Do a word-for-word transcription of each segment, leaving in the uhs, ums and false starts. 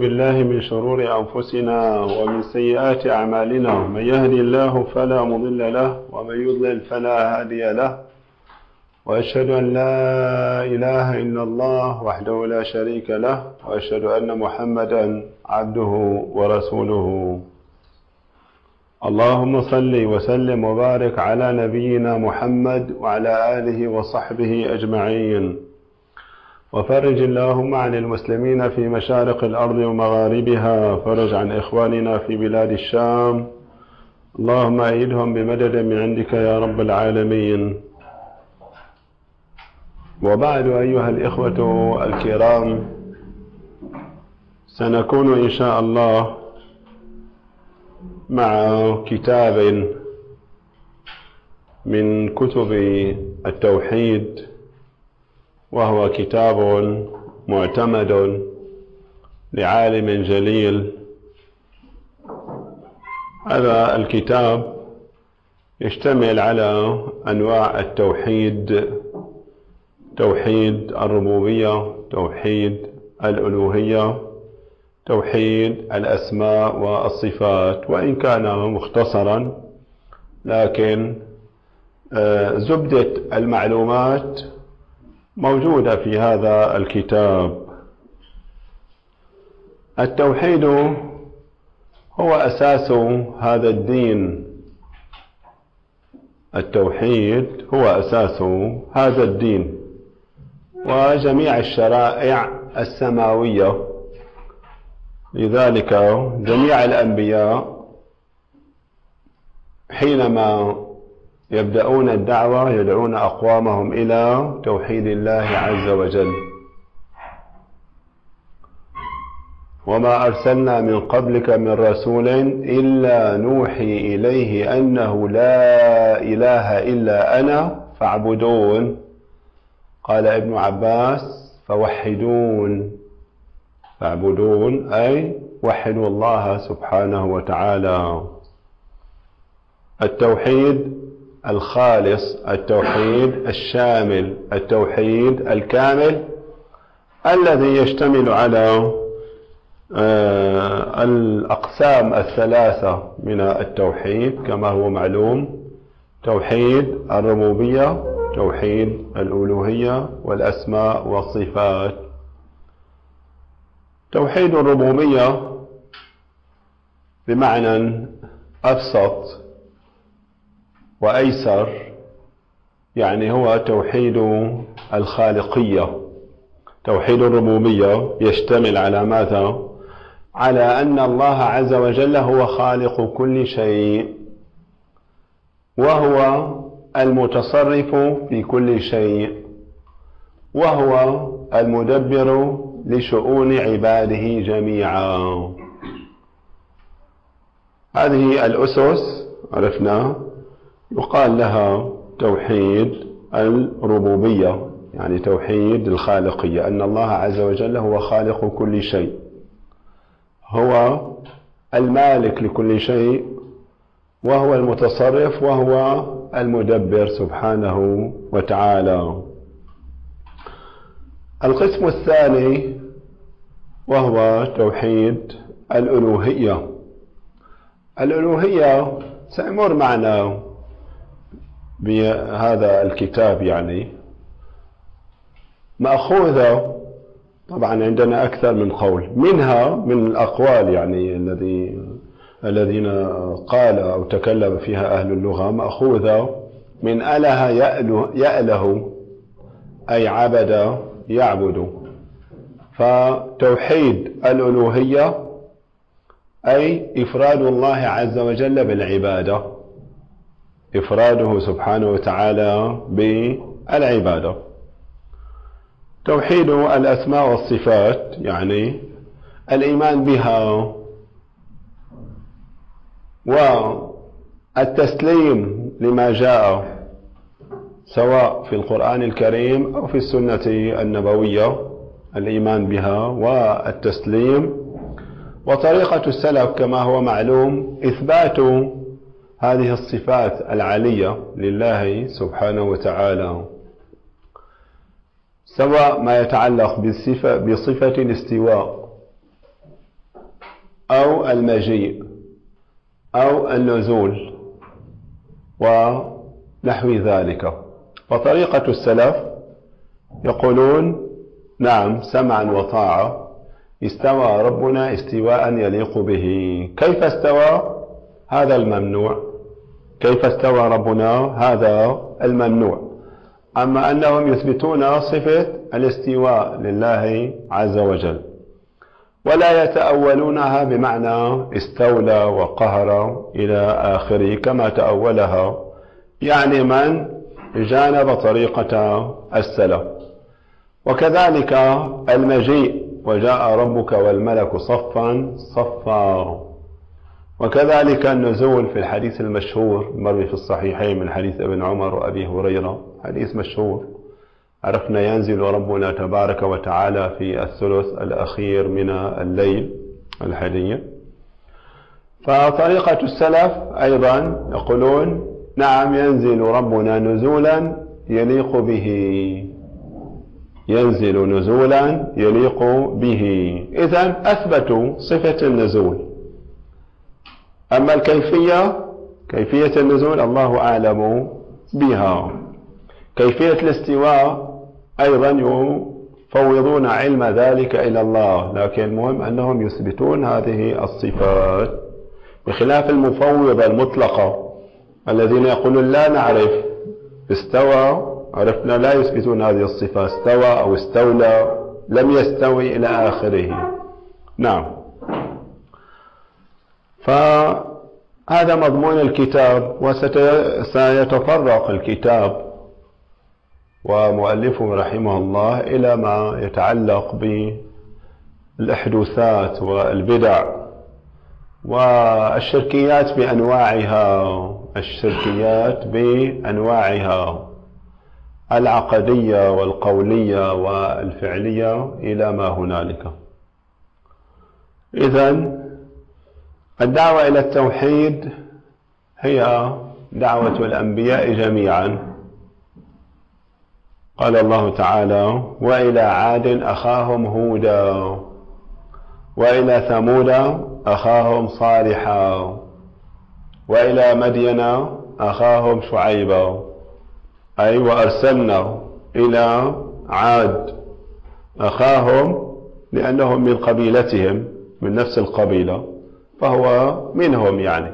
بالله من شرور أنفسنا ومن سيئات أعمالنا، من يهدي الله فلا مضل له ومن يضلل فلا هادي له، وأشهد أن لا إله إلا الله وحده لا شريك له، وأشهد أن محمدا عبده ورسوله. اللهم صل وسلم وبارك على نبينا محمد وعلى آله وصحبه أجمعين، وفرج اللهم عن المسلمين في مشارق الأرض ومغاربها، فرج عن إخواننا في بلاد الشام، اللهم أيدهم بمدد من عندك يا رب العالمين. وبعد، أيها الإخوة الكرام، سنكون إن شاء الله مع كتاب من كتب التوحيد، وهو كتاب معتمد لعالم جليل. هذا الكتاب يشتمل على أنواع التوحيد: توحيد الربوبية، توحيد الألوهية، توحيد الأسماء والصفات، وإن كان مختصرا لكن زبدة المعلومات موجودة في هذا الكتاب. التوحيد هو أساس هذا الدين، التوحيد هو أساس هذا الدين وجميع الشرائع السماوية. لذلك جميع الأنبياء حينما يبدأون الدعوة يدعون أقوامهم إلى توحيد الله عز وجل. وما أرسلنا من قبلك من رسول إلا نوحي إليه أنه لا إله إلا أنا فاعبدون. قال ابن عباس: فوحدون، فاعبدون أي وحدوا الله سبحانه وتعالى. التوحيد الخالص، التوحيد الشامل، التوحيد الكامل، الذي يشتمل على الأقسام الثلاثة من التوحيد كما هو معلوم: توحيد الربوبية، توحيد الألوهية، والأسماء والصفات. توحيد الربوبية بمعنى أبسط وأيسر يعني هو توحيد الخالقية. توحيد الربوبية يشتمل على ماذا؟ على أن الله عز وجل هو خالق كل شيء، وهو المتصرف في كل شيء، وهو المدبر لشؤون عباده جميعا. هذه الأسس عرفنا يقال لها توحيد الربوبية، يعني توحيد الخالقية، أن الله عز وجل هو خالق كل شيء، هو المالك لكل شيء، وهو المتصرف، وهو المدبر سبحانه وتعالى. القسم الثاني وهو توحيد الألوهية. الألوهية سيمر معنا بهذا الكتاب، يعني مأخوذة طبعا عندنا أكثر من قول، منها من الأقوال يعني الذي الذين قال أو تكلم فيها أهل اللغة، مأخوذة من أله يأله, يأله أي عبد يعبد. فتوحيد الألوهية أي إفراد الله عز وجل بالعبادة، إفراده سبحانه وتعالى بالعبادة. توحيد الأسماء والصفات يعني الإيمان بها والتسليم لما جاء سواء في القرآن الكريم أو في السنة النبوية، الإيمان بها والتسليم. وطريقة السلف كما هو معلوم إثبات هذه الصفات العالية لله سبحانه وتعالى، سواء ما يتعلق بصفة, بصفة الاستواء أو المجيء أو النزول ونحو ذلك. وطريقة السلف يقولون نعم سمعا وطاعة، استوى ربنا استواء يليق به. كيف استوى؟ هذا الممنوع. كيف استوى ربنا؟ هذا الممنوع. أما أنهم يثبتون صفة الاستواء لله عز وجل ولا يتأولونها بمعنى استولى وقهر إلى آخره كما تأولها يعني من جانب طريقة السلف. وكذلك المجيء وجاء ربك والملك صفا صفا. وكذلك النزول في الحديث المشهور المروي في الصحيحين من حديث ابن عمر وأبي هريرة، حديث مشهور، عرفنا ينزل ربنا تبارك وتعالى في الثلث الأخير من الليل الحديث. فطريقة السلف أيضا يقولون نعم ينزل ربنا نزولا يليق به، ينزل نزولا يليق به. إذن أثبتوا صفة النزول. أما الكيفية، كيفية النزول الله أعلم بها. كيفية الاستواء أيضا يفوضون علم ذلك إلى الله، لكن المهم أنهم يثبتون هذه الصفات بخلاف المفوضة المطلقة الذين يقولون لا نعرف استوى، عرفنا، لا يثبتون هذه الصفة، استوى أو استولى، لم يستوي إلى آخره. نعم. فهذا مضمون الكتاب، وسيتفرق الكتاب ومؤلفه رحمه الله إلى ما يتعلق بالإحداثات والبدع والشركيات بأنواعها، الشركيات بأنواعها العقدية والقولية والفعلية إلى ما هنالك. إذن الدعوة إلى التوحيد هي دعوة الأنبياء جميعا. قال الله تعالى وإلى عاد أخاهم هودا وإلى ثمود أخاهم صالحا وإلى مدين أخاهم شعيبا، أي وأرسلنا إلى عاد أخاهم لأنهم من قبيلتهم، من نفس القبيلة فهو منهم يعني.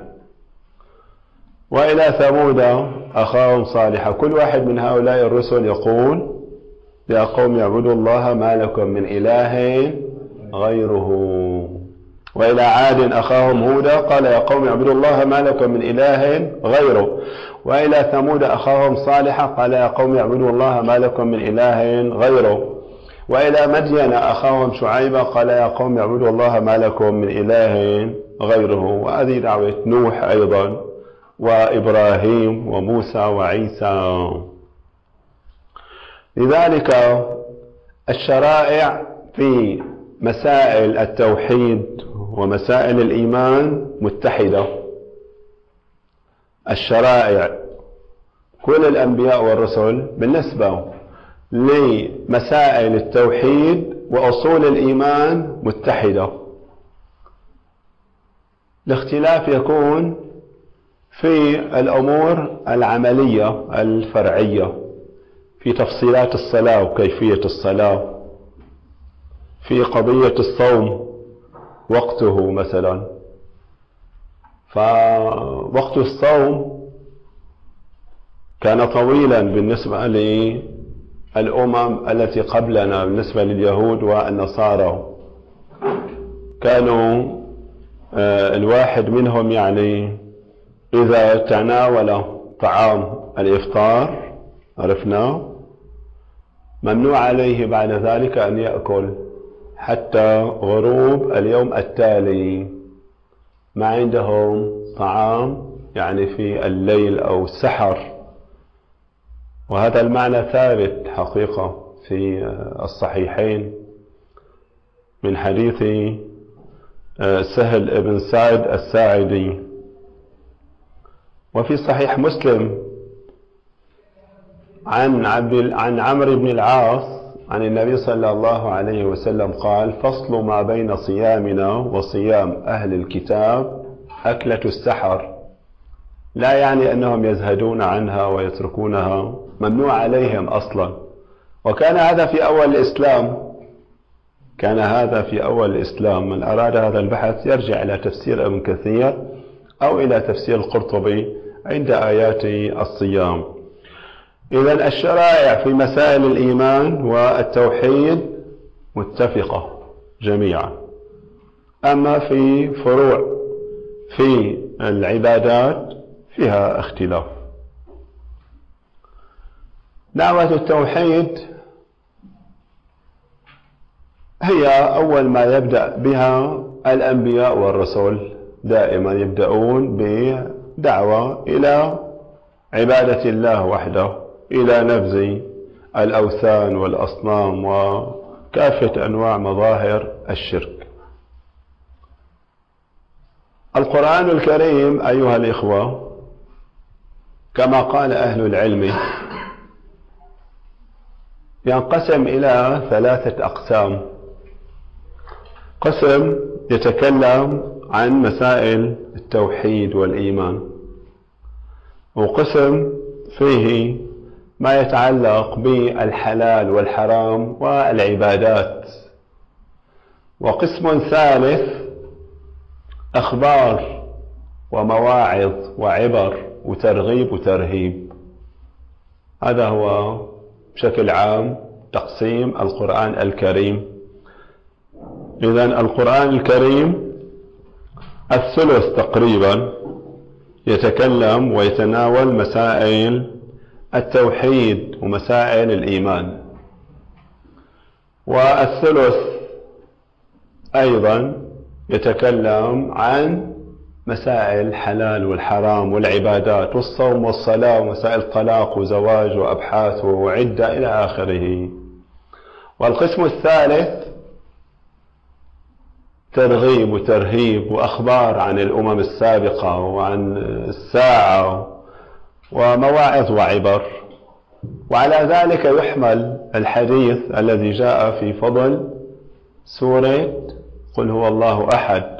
وإلى ثمود أخاهم صالحا. كل واحد من هؤلاء الرسل يقول يا قوم اعبدوا الله ما لكم من إله غيره. وإلى عاد أخاهم هودا قال يا قوم اعبدوا الله ما لكم من إله غيره. وإلى ثمود أخاهم صالحا قال يا قوم اعبدوا الله ما لكم من إله غيره. وإلى مدين أخاهم شعيبا قال يا قوم اعبدوا الله ما لكم من إله غيره. وهذه دعوة نوح أيضا وإبراهيم وموسى وعيسى. لذلك الشرائع في مسائل التوحيد ومسائل الإيمان متحدة. الشرائع كل الأنبياء والرسل بالنسبة لمسائل التوحيد وأصول الإيمان متحدة. الاختلاف يكون في الأمور العملية الفرعية، في تفصيلات الصلاة وكيفية الصلاة، في قضية الصوم وقته مثلا. فوقت الصوم كان طويلا بالنسبة للأمم التي قبلنا، بالنسبة لليهود والنصارى كانوا الواحد منهم يعني إذا تناول طعام الإفطار عرفنا ممنوع عليه بعد ذلك أن يأكل حتى غروب اليوم التالي. ما عندهم طعام يعني في الليل أو السحر. وهذا المعنى ثابت حقيقة في الصحيحين من حديث سهل ابن سعد الساعدي، وفي صحيح مسلم عن عبد عن عمرو بن العاص عن النبي صلى الله عليه وسلم قال: فصل ما بين صيامنا وصيام أهل الكتاب أكلة السحر. لا يعني أنهم يزهدون عنها ويتركونها، ممنوع عليهم أصلا. وكان هذا في أول الإسلام، كان هذا في أول الإسلام. من أراد هذا البحث يرجع إلى تفسير ابن كثير أو إلى تفسير القرطبي عند آيات الصيام. إذن الشرائع في مسائل الإيمان والتوحيد متفقة جميعا، أما في فروع في العبادات فيها اختلاف. دعوة التوحيد هي أول ما يبدأ بها الأنبياء والرسل، دائما يبدأون بدعوة إلى عبادة الله وحده، إلى نبذ الأوثان والأصنام وكافة أنواع مظاهر الشرك. القرآن الكريم أيها الإخوة كما قال أهل العلم ينقسم إلى ثلاثة أقسام. قسم يتكلم عن مسائل التوحيد والإيمان، وقسم فيه ما يتعلق بالحلال والحرام والعبادات، وقسم ثالث أخبار ومواعظ وعبر وترغيب وترهيب. هذا هو بشكل عام تقسيم القرآن الكريم. إذن القرآن الكريم الثلث تقريبا يتكلم ويتناول مسائل التوحيد ومسائل الإيمان، والثلث أيضا يتكلم عن مسائل الحلال والحرام والعبادات والصوم والصلاة ومسائل الطلاق وزواج وأبحاث وعدة إلى آخره. والقسم الثالث ترغيب وترهيب وأخبار عن الأمم السابقة وعن الساعة ومواعظ وعبر. وعلى ذلك يحمل الحديث الذي جاء في فضل سورة قل هو الله أحد: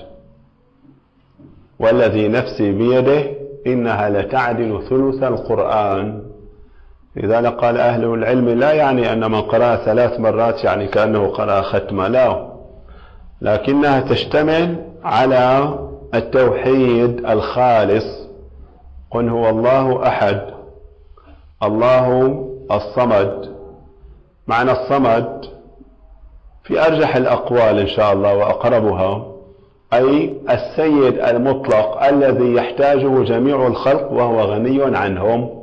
والذي نفسي بيده إنها لتعدل ثلث القرآن. لذلك قال أهل العلم لا يعني أن من قرأ ثلاث مرات يعني كأنه قرأ ختمة، لا، لكنها تشتمل على التوحيد الخالص. قل هو الله أحد، الله الصمد. معنى الصمد في أرجح الأقوال إن شاء الله وأقربها أي السيد المطلق الذي يحتاجه جميع الخلق وهو غني عنهم.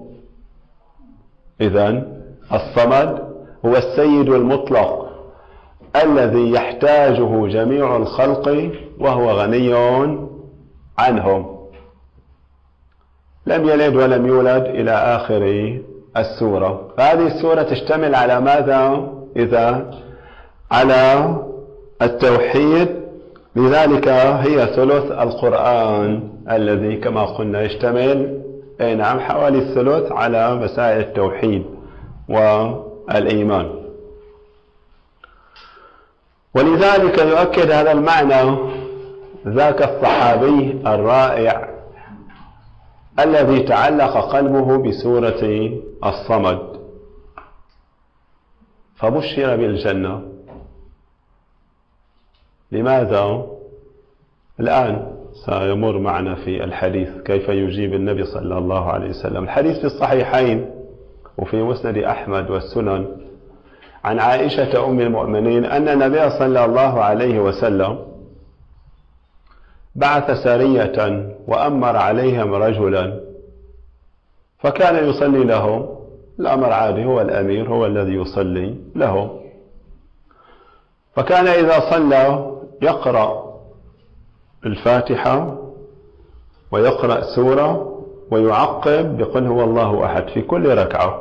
إذن الصمد هو السيد المطلق الذي يحتاجه جميع الخلق وهو غني عنهم. لم يلد ولم يولد إلى آخر السورة. فهذه السورة تشتمل على ماذا؟ إذا على التوحيد. لذلك هي ثلث القرآن الذي كما قلنا يشتمل أي نعم حوالي الثلث على مسائل التوحيد والإيمان. ولذلك يؤكد هذا المعنى ذاك الصحابي الرائع الذي تعلق قلبه بسورة الصمد فبشر بالجنة. لماذا؟ الآن سيمر معنا في الحديث كيف يجيب النبي صلى الله عليه وسلم. الحديث في الصحيحين وفي مسند أحمد والسنن عن عائشة أم المؤمنين أن النبي صلى الله عليه وسلم بعث سرية وأمر عليهم رجلا فكان يصلي لهم. الأمر عادي، هو الأمير هو الذي يصلي لهم. فكان إذا صلى يقرأ الفاتحة ويقرأ سورة ويعقب بقل هو الله أحد في كل ركعة.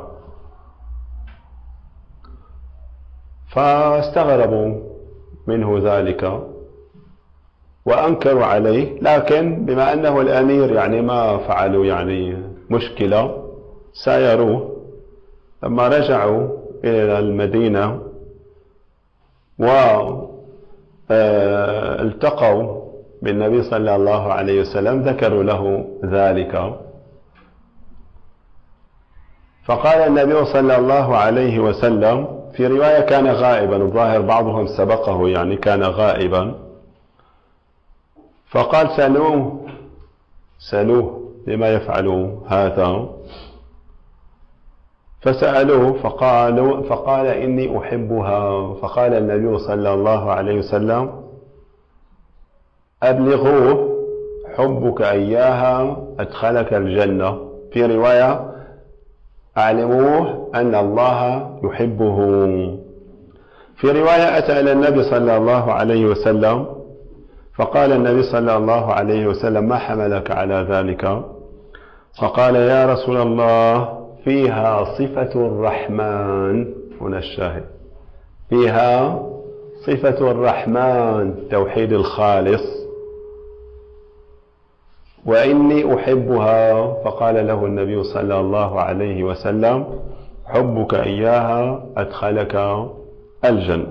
فاستغربوا منه ذلك وأنكروا عليه، لكن بما أنه الأمير يعني ما فعلوا يعني مشكلة سايروه. لما رجعوا إلى المدينة والتقوا بالنبي صلى الله عليه وسلم ذكروا له ذلك، فقال النبي صلى الله عليه وسلم، في رواية كان غائبا، الظاهر بعضهم سبقه يعني كان غائبا، فقال سألوه سألوه لما يفعلوا هذا، فسألوه فقالوا فقال إني أحبها، فقال النبي صلى الله عليه وسلم أبلغوه حبك إياها أدخلك الجنة، في رواية أعلموه أن الله يحبه. في رواية أتى إلى النبي صلى الله عليه وسلم فقال النبي صلى الله عليه وسلم ما حملك على ذلك؟ فقال يا رسول الله فيها صفة الرحمن، هنا الشاهد، فيها صفة الرحمن توحيد الخالص، وإني أحبها. فقال له النبي صلى الله عليه وسلم حبك إياها أدخلك الجنة.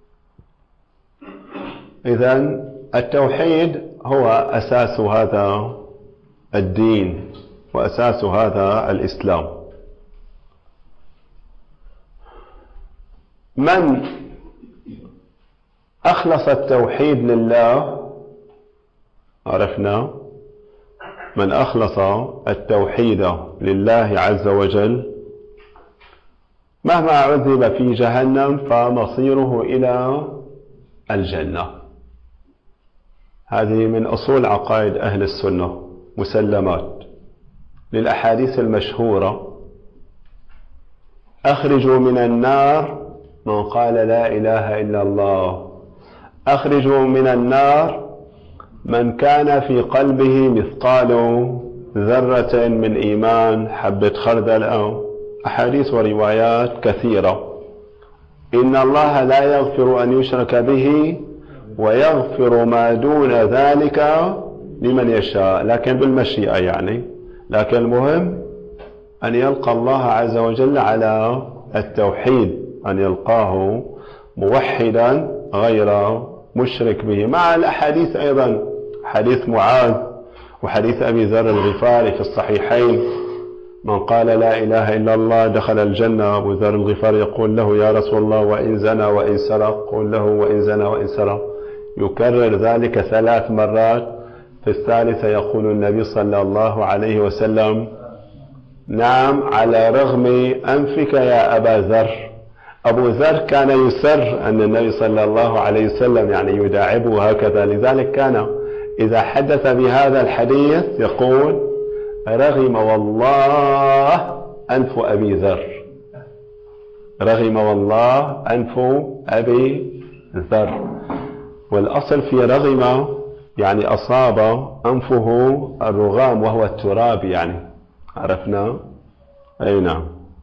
إذن التوحيد هو أساس هذا الدين وأساس هذا الإسلام. من أخلص التوحيد لله عرفنا، من أخلص التوحيد لله عز وجل مهما عذب في جهنم فمصيره إلى الجنة. هذه من أصول عقائد أهل السنة مسلمات للأحاديث المشهورة: أخرجوا من النار من قال لا إله إلا الله، أخرجوا من النار من كان في قلبه مثقال ذرة من إيمان، حبة خردل، أو أحاديث وروايات كثيرة. إن الله لا يغفر أن يشرك به ويغفر ما دون ذلك لمن يشاء، لكن بالمشيئة يعني، لكن المهم أن يلقى الله عز وجل على التوحيد، أن يلقاه موحدا غير مشرك به، مع الأحاديث أيضا، حديث معاذ وحديث أبي ذر الغفاري في الصحيحين: من قال لا إله إلا الله دخل الجنة. أبو ذر الغفاري يقول له يا رسول الله وإن زنى وإن سرق؟ قل له وإن زنى وإن سرق. يكرر ذلك ثلاث مرات، في الثالثة يقول النبي صلى الله عليه وسلم نعم على رغم أنفك يا أبا ذر. أبو ذر كان يسر أن النبي صلى الله عليه وسلم يعني يداعبه هكذا، لذلك كان إذا حدث بهذا الحديث يقول رغم والله أنف أبي ذر، رغم والله أنف أبي ذر. والأصل في رغم يعني أصاب أنفه الرغام وهو التراب يعني، عرفنا؟ أي نعم.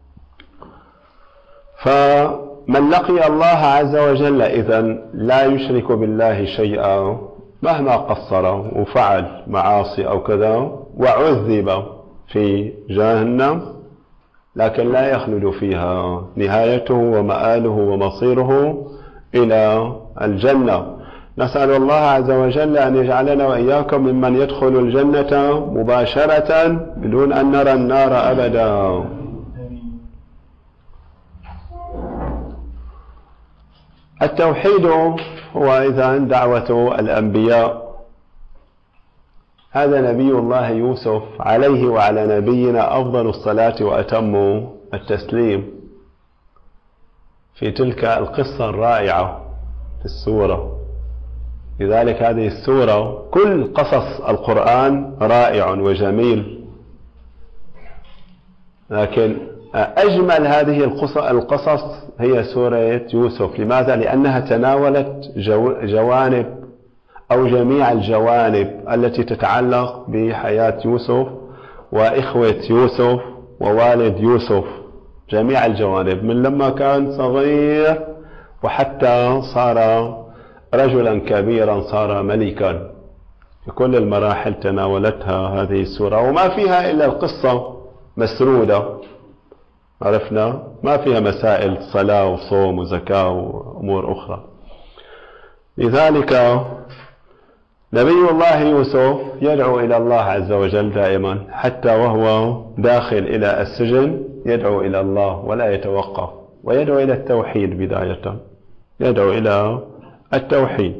فمن لقي الله عز وجل إذن لا يشرك بالله شيئا مهما قصر وفعل معاصي أو كذا وعذب في جهنم، لكن لا يخلد فيها، نهايته ومآله ومصيره إلى الجنة. نسأل الله عز وجل أن يجعلنا وإياكم ممن يدخل الجنة مباشرة بدون أن نرى النار أبدا. التوحيد هو إذن دعوة الأنبياء. هذا نبي الله يوسف عليه وعلى نبينا أفضل الصلاة وأتم التسليم، في تلك القصة الرائعة في السورة. لذلك هذه السورة كل قصص القرآن رائع وجميل، لكن أجمل هذه القصص هي سورة يوسف. لماذا؟ لأنها تناولت جوانب أو جميع الجوانب التي تتعلق بحياة يوسف وإخوة يوسف ووالد يوسف، جميع الجوانب، من لما كان صغير وحتى صار رجلا كبيرا، صار ملكا. في كل المراحل تناولتها هذه السورة، وما فيها إلا القصة مسرودة، عرفنا، ما فيها مسائل صلاة وصوم وزكاة وأمور أخرى. لذلك نبي الله يوسف يدعو إلى الله عز وجل دائما، حتى وهو داخل إلى السجن يدعو إلى الله ولا يتوقف، ويدعو إلى التوحيد بداية، يدعو إلى التوحيد.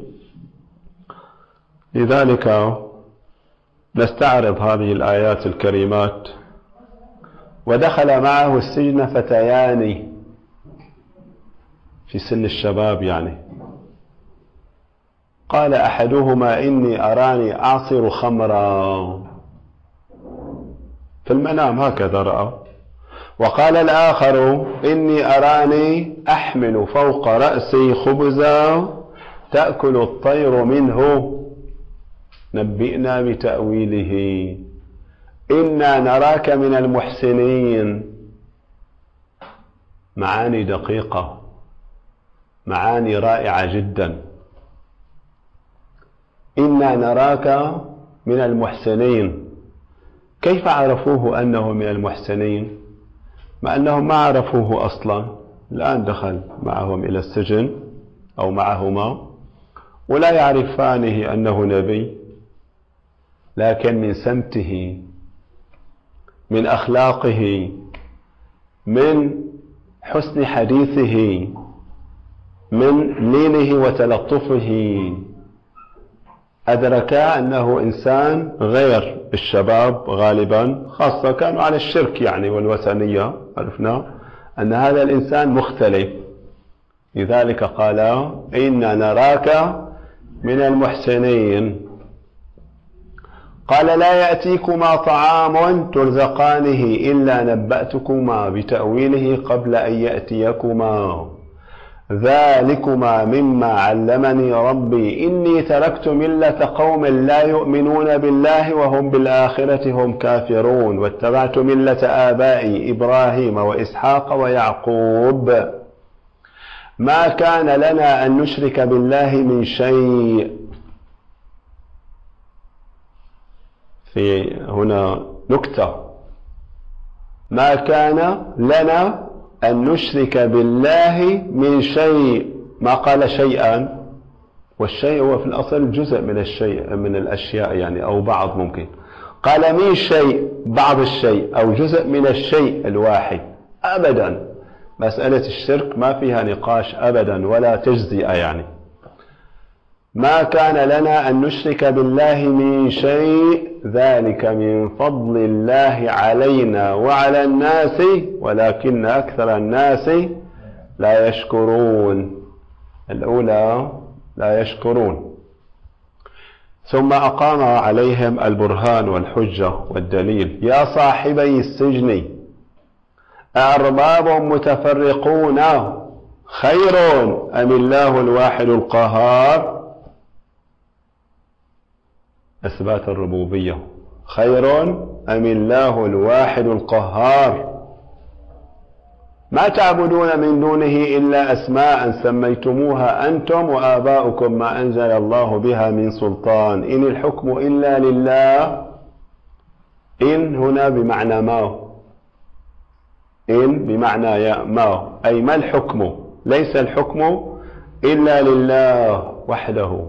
لذلك نستعرض هذه الآيات الكريمات. ودخل معه السجن فتيان في سن الشباب، يعني قال أحدهما إني أراني أعصر خمرا في المنام، هكذا رأى. وقال الآخر إني أراني أحمل فوق رأسي خبزا تأكل الطير منه نبئنا بتأويله إنا نراك من المحسنين. معاني دقيقة، معاني رائعة جدا. إنا نراك من المحسنين، كيف عرفوه أنه من المحسنين مع أنهم ما عرفوه أصلا؟ الآن دخل معهم إلى السجن أو معهما ولا يعرفانه أنه نبي، لكن من سمته، من أخلاقه، من حسن حديثه، من لينه وتلطفه، أدركا أنه إنسان غير الشباب غالبا، خاصة كانوا على الشرك يعني والوثنية، عرفنا أن هذا الإنسان مختلف. لذلك قال إنا نراك من المحسنين. قال لا يأتيكما طعام ترزقانه إلا نبأتكما بتأويله قبل أن يأتيكما ذلكما مما علمني ربي إني تركت ملة قوم لا يؤمنون بالله وهم بالآخرة هم كافرون واتبعت ملة آبائي إبراهيم وإسحاق ويعقوب ما كان لنا أن نشرك بالله من شيء. في هنا نكتة، ما كان لنا أن نشرك بالله من شيء، ما قال شيئا، والشيء هو في الأصل جزء من الشيء من الأشياء يعني، أو بعض، ممكن قال من شيء بعض الشيء أو جزء من الشيء الواحد. أبدا مسألة الشرك ما فيها نقاش أبدا ولا تجزئة يعني. ما كان لنا أن نشرك بالله من شيء ذلك من فضل الله علينا وعلى الناس ولكن أكثر الناس لا يشكرون. الأولى لا يشكرون. ثم أقام عليهم البرهان والحجة والدليل. يا صاحبي السجن أأرباب متفرقون خير أم الله الواحد القهار؟ إثبات الربوبية. خير أم الله الواحد القهار؟ ما تعبدون من دونه إلا أسماء سميتموها أنتم وآباؤكم ما أنزل الله بها من سلطان إن الحكم إلا لله. إن هنا بمعنى ما، إن بمعنى يا ما، أي ما الحكم؟ ليس الحكم إلا لله وحده.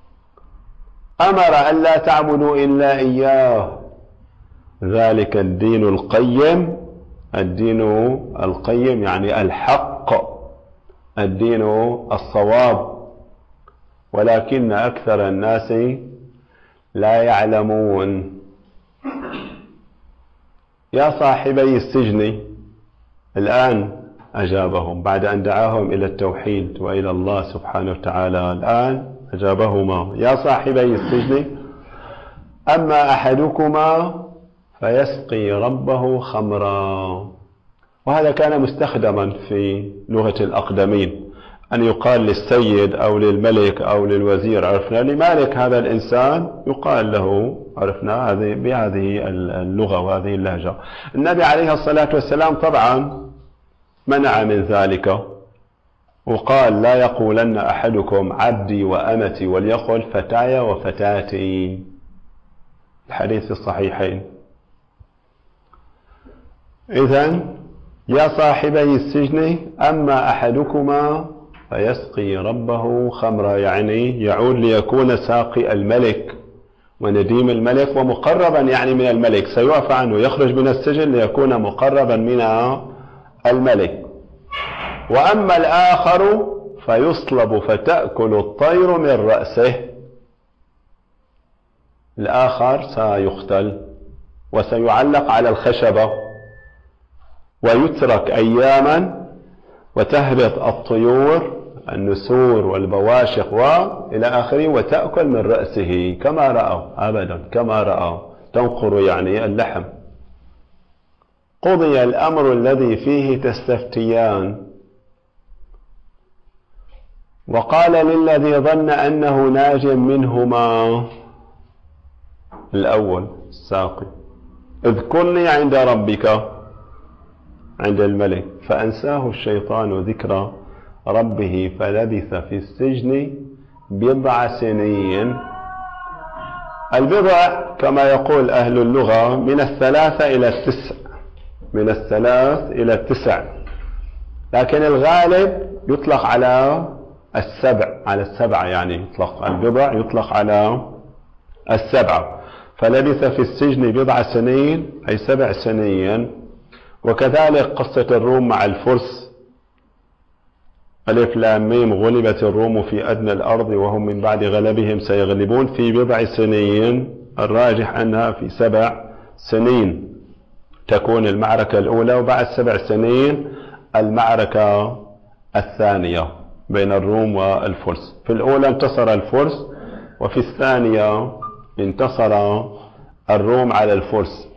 أمر أن لا تعبدوا إلا إياه ذلك الدين القيم. الدين القيم يعني الحق، الدين الصواب، ولكن أكثر الناس لا يعلمون. يا صاحبي السجن، الآن أجابهم بعد أن دعاهم إلى التوحيد وإلى الله سبحانه وتعالى. الآن أجابهما يا صاحبي السجن أما أحدكما فيسقي ربه خمرا. وهذا كان مستخدما في لغة الأقدمين، أن يقال للسيد أو للملك أو للوزير، عرفنا لمالك هذا الإنسان يقال له، عرفنا هذه بهذه اللغة وهذه اللهجة. النبي عليه الصلاة والسلام طبعا منع من ذلك وقال لا يقولن أحدكم عبدي وأمتي وليقل فتاي وفتاتي، الحديث الصحيحين. إذن يا صاحبي السجن أما أحدكما فيسقي ربه خمرا، يعني يعود ليكون ساقي الملك ونديم الملك ومقربا يعني من الملك، سيعفى عنه، يخرج من السجن ليكون مقربا من الملك. وأما الآخر فيصلب فتأكل الطير من رأسه، الآخر سيقتل وسيعلق على الخشبة ويترك أياما وتهبط الطيور النسور والبواشق وإلى آخره وتأكل من رأسه كما رأوا، أبدا كما رأوا، تنقر يعني اللحم. قضي الأمر الذي فيه تستفتيان. وقال للذي ظن أنه ناج منهما الأول الساقي اذكرني عند ربك، عند الملك، فأنساه الشيطان ذكر ربه فلبث في السجن بضع سنين. البضع كما يقول أهل اللغة من الثلاثة إلى التسع، من الثلاث إلى التسع، لكن الغالب يطلق على السبع، على السبعة، يعني يطلق البضع يطلق على السبعة. فلبث في السجن بضع سنين أي سبع سنين. وكذلك قصة الروم مع الفرس، ألف لام ميم غلبت الروم في أدنى الأرض وهم من بعد غلبهم سيغلبون، في بضع سنين، الراجح أنها في سبع سنين تكون المعركة الأولى، وبعد سبع سنين المعركة الثانية بين الروم والفرس. في الأولى انتصر الفرس، وفي الثانية انتصر الروم على الفرس.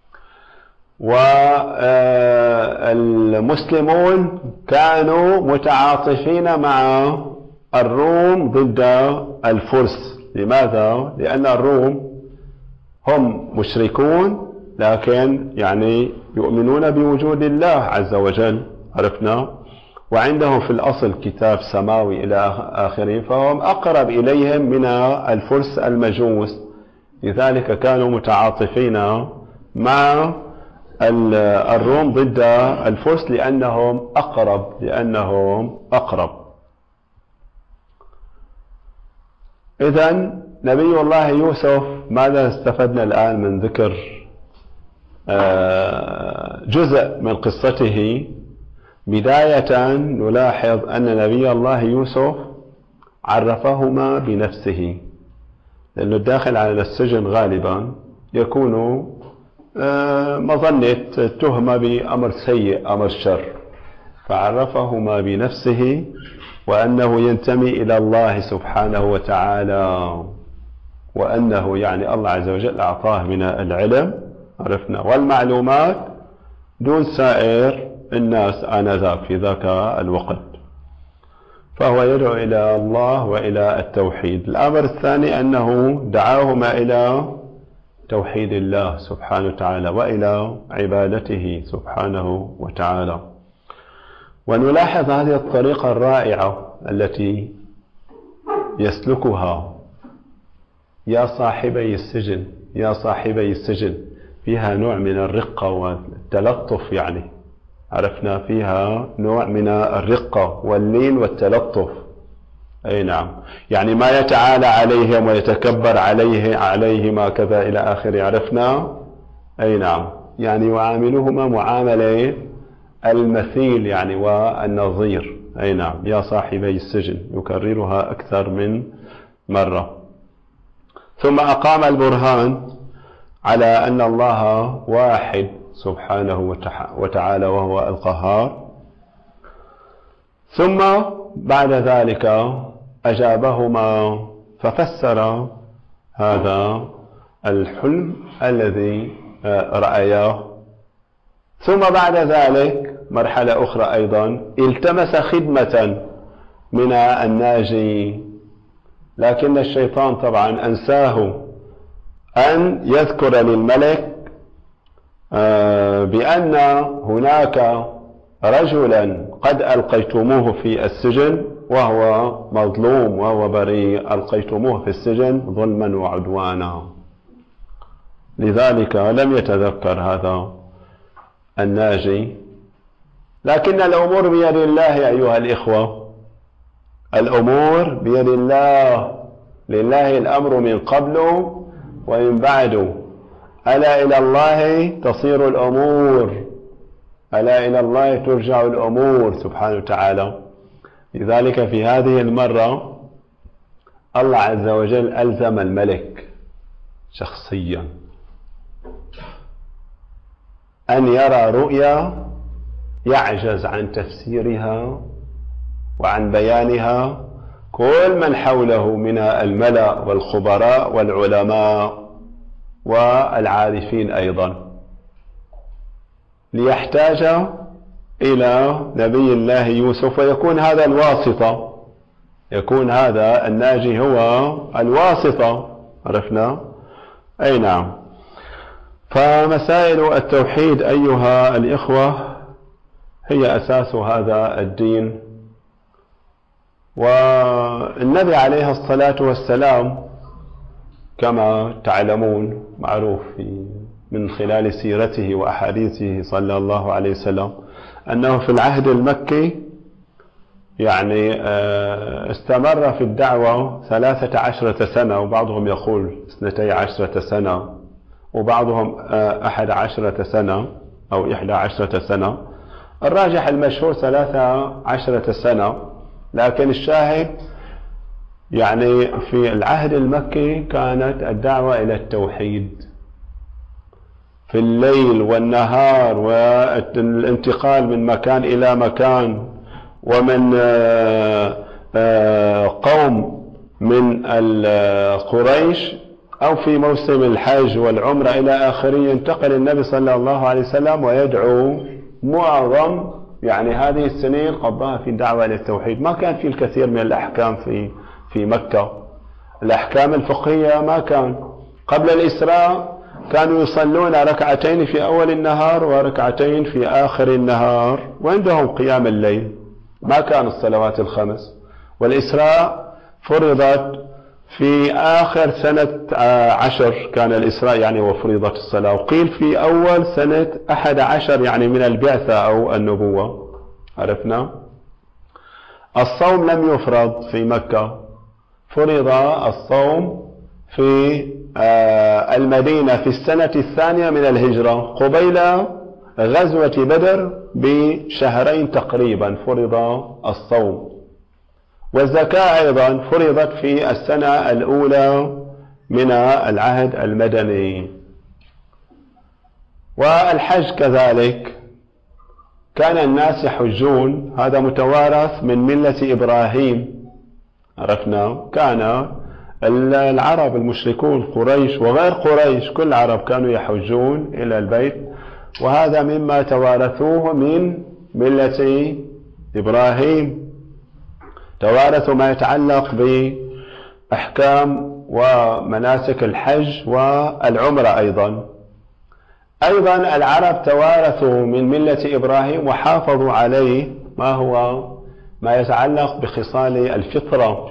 والمسلمون كانوا متعاطفين مع الروم ضد الفرس. لماذا؟ لأن الروم هم مشركون لكن يعني يؤمنون بوجود الله عز وجل، عرفنا، وعندهم في الأصل كتاب سماوي إلى آخره، فهم أقرب إليهم من الفرس المجوس، لذلك كانوا متعاطفين مع الروم ضد الفرس لأنهم أقرب لأنهم أقرب. إذن نبي الله يوسف ماذا استفدنا الآن من ذكر جزء من قصته؟ بداية نلاحظ أن نبي الله يوسف عرفهما بنفسه، لأن الداخل على السجن غالبا يكون مظنة تهمة بأمر سيء أمر شر، فعرفهما بنفسه وأنه ينتمي إلى الله سبحانه وتعالى، وأنه يعني الله عز وجل أعطاه من العلم، عرفنا، والمعلومات دون سائر الناس آنذاك في ذاك الوقت، فهو يدعو إلى الله وإلى التوحيد. الأمر الثاني أنه دعاهما إلى توحيد الله سبحانه وتعالى وإلى عبادته سبحانه وتعالى. ونلاحظ هذه الطريقة الرائعة التي يسلكها يا صاحبي السجن، يا صاحبي السجن، فيها نوع من الرقة والتلطف، يعني عرفنا فيها نوع من الرقة واللين والتلطف. أي نعم، يعني ما يتعالى عليهم ويتكبر عليه عليهما كذا إلى آخره، عرفنا. أي نعم، يعني يعاملهما معاملة المثيل يعني والنظير. أي نعم، يا صاحبي السجن، يكررها أكثر من مرة. ثم أقام البرهان على أن الله واحد سبحانه وتعالى وهو القهار. ثم بعد ذلك أجابهما ففسر هذا الحلم الذي رأياه. ثم بعد ذلك مرحلة أخرى أيضا التمس خدمة من الناجي، لكن الشيطان طبعا أنساه أن يذكر للملك بأن هناك رجلا قد ألقيتموه في السجن وهو مظلوم وهو بريء، ألقيتموه في السجن ظلما وعدوانا. لذلك لم يتذكر هذا الناجي. لكن الأمور بيد الله أيها الإخوة، الأمور بيد الله، لله الأمر من قبل ومن بعد، ألا إلى الله تصير الأمور، ألا إلى الله ترجع الأمور سبحانه وتعالى. لذلك في هذه المرة الله عز وجل ألزم الملك شخصيا أن يرى رؤيا يعجز عن تفسيرها وعن بيانها كل من حوله من الملأ والخبراء والعلماء والعارفين أيضا، ليحتاج إلى نبي الله يوسف ويكون هذا الواسطة، يكون هذا الناجي هو الواسطة. عرفنا؟ أي نعم. فمسائل التوحيد أيها الإخوة هي أساس هذا الدين. والنبي عليه الصلاة والسلام كما تعلمون معروف في من خلال سيرته وأحاديثه صلى الله عليه وسلم أنه في العهد المكي يعني استمر في الدعوة ثلاثة عشرة سنة، وبعضهم يقول اثنتي عشرة سنة، وبعضهم أحد عشرة سنة أو إحدى عشرة سنة. الراجح المشهور ثلاثة عشرة سنة، لكن الشاهد يعني في العهد المكي كانت الدعوة إلى التوحيد في الليل والنهار، والانتقال من مكان إلى مكان، ومن قوم من قريش أو في موسم الحج والعمرة إلى آخره ينتقل النبي صلى الله عليه وسلم ويدعو. معظم يعني هذه السنين قضاها في الدعوة إلى التوحيد. ما كان في الكثير من الأحكام في في مكة، الأحكام الفقهية ما كان. قبل الإسراء كانوا يصلون ركعتين في أول النهار وركعتين في آخر النهار، وعندهم قيام الليل، ما كان الصلوات الخمس. والإسراء فرضت في آخر سنة عشر كان الإسراء يعني وفرضت الصلاة، وقيل في أول سنة أحد عشر يعني من البعثة أو النبوة. عرفنا؟ الصوم لم يفرض في مكة، فرض الصوم في المدينة في السنة الثانية من الهجرة قبيل غزوة بدر بشهرين تقريبا فرض الصوم. والزكاة أيضا فرضت في السنة الأولى من العهد المدني. والحج كذلك كان الناس يحجون، هذا متوارث من ملة إبراهيم. عرفنا؟ كان العرب المشركون قريش وغير قريش كل العرب كانوا يحجون إلى البيت، وهذا مما توارثوه من ملة إبراهيم. توارثوا ما يتعلق بأحكام ومناسك الحج والعمرة. أيضا أيضا العرب توارثوا من ملة إبراهيم وحافظوا عليه ما هو ما يتعلق بخصال الفطرة.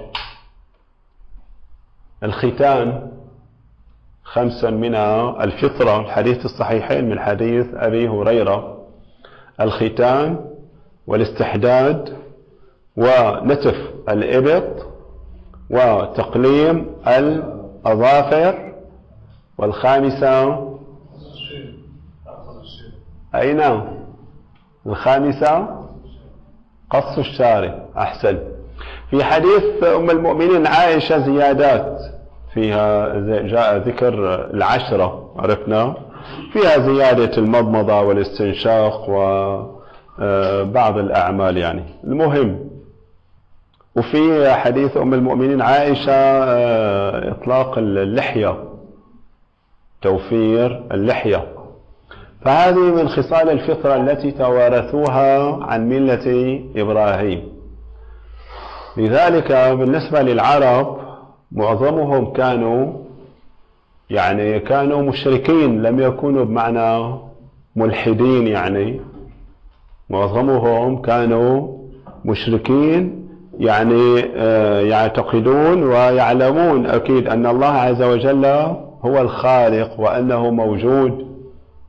الختان خمسا منها الفطرة، الحديث الصحيحين من حديث أبي هريرة: الختان والاستحداد ونتف الإبط وتقليم الأظافر، والخامسة أين الخامسة قص الشارب. أحسن. في حديث أم المؤمنين عائشة زيادات فيها جاء ذكر العشرة. عرفنا؟ فيها زيادة المضمضة والاستنشاق وبعض الأعمال يعني المهم. وفي حديث أم المؤمنين عائشة إطلاق اللحية، توفير اللحية. فهذه من خصال الفطرة التي توارثوها عن ملة إبراهيم. لذلك بالنسبة للعرب معظمهم كانوا يعني كانوا مشركين، لم يكونوا بمعنى ملحدين، يعني معظمهم كانوا مشركين، يعني يعتقدون ويعلمون أكيد أن الله عز وجل هو الخالق وأنه موجود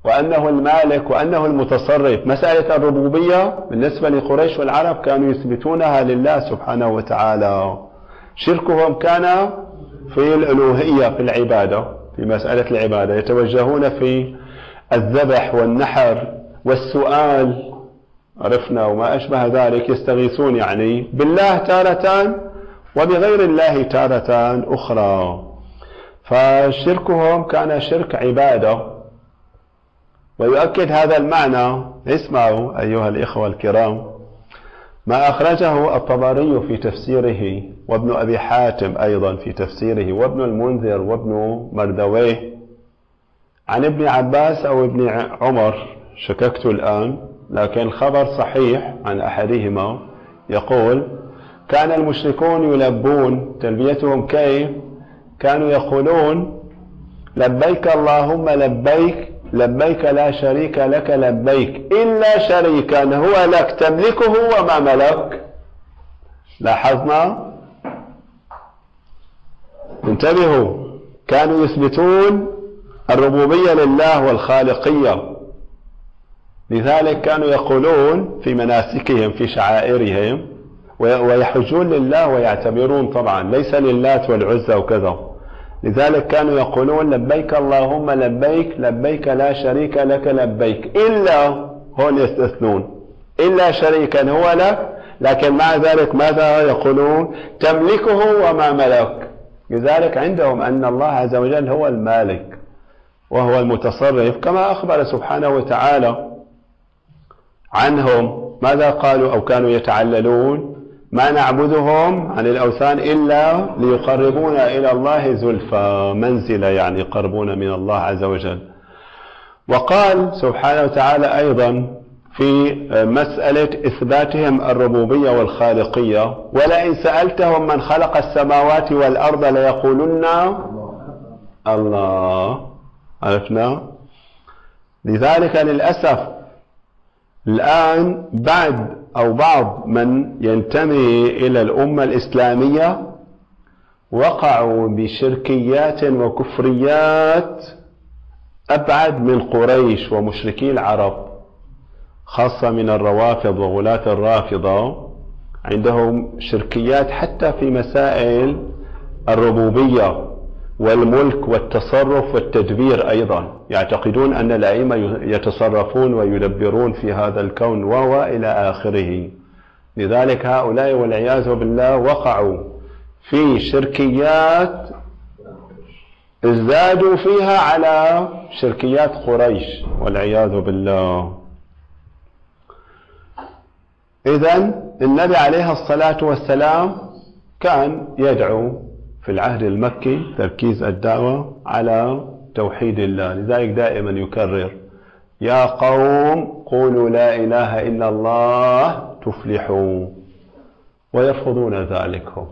وأنه المالك وأنه المتصرف. مسألة الربوبية بالنسبة لقريش والعرب كانوا يثبتونها لله سبحانه وتعالى. شركهم كان في الألوهية، في العبادة، في مسألة العبادة، يتوجهون في الذبح والنحر والسؤال، عرفنا، وما أشبه ذلك، يستغيثون يعني بالله تارة وبغير الله تارة أخرى. فشركهم كان شرك عبادة. ويؤكد هذا المعنى، اسمعوا أيها الإخوة الكرام، ما أخرجه الطبري في تفسيره، وابن أبي حاتم أيضا في تفسيره، وابن المنذر، وابن مردويه، عن ابن عباس أو ابن عمر، شككت الآن، لكن الخبر صحيح عن أحدهما، يقول: كان المشركون يلبون، تلبيتهم كيف؟ كانوا يقولون: لبيك اللهم لبيك، لبيك لا شريك لك لبيك، إلا شريكا هو لك تملكه وما ملك. لاحظنا؟ انتبهوا، كانوا يثبتون الربوبية لله والخالقية، لذلك كانوا يقولون في مناسكهم في شعائرهم، ويحجون لله ويعتبرون طبعا ليس للات والعزى وكذا، لذلك كانوا يقولون: لبيك اللهم لبيك، لبيك لا شريك لك لبيك، إلا، هون يستثنون، إلا شريكا هو لك، لكن مع ذلك ماذا يقولون؟ تملكه وما ملك. لذلك عندهم أن الله عز وجل هو المالك وهو المتصرف، كما أخبر سبحانه وتعالى عنهم. ماذا قالوا أو كانوا يتعللون؟ ما نعبدهم عن الأوثان إلا ليقربونا إلى الله زلفى، منزلة يعني يقربون من الله عز وجل. وقال سبحانه وتعالى أيضا في مسألة إثباتهم الربوبية والخالقية: ولئن سألتهم من خلق السماوات والأرض ليقولن الله. عرفنا؟ لذلك للأسف الآن بعد أو بعض من ينتمي إلى الأمة الإسلامية وقعوا بشركيات وكفريات أبعد من قريش ومشركي العرب، خاصة من الروافض وغلاة الرافضة. عندهم شركيات حتى في مسائل الربوبية والملك والتصرف والتدبير أيضا، يعتقدون أن الأئمة يتصرفون ويدبرون في هذا الكون وهو إلى آخره. لذلك هؤلاء والعياذ بالله وقعوا في شركيات ازدادوا فيها على شركيات قريش والعياذ بالله. إذن النبي عليه الصلاة والسلام كان يدعو في العهد المكي تركيز الدعوة على توحيد الله، لذلك دائما يكرر: يا قوم قولوا لا إله إلا الله تفلحوا. ويرفضون ذلك هم،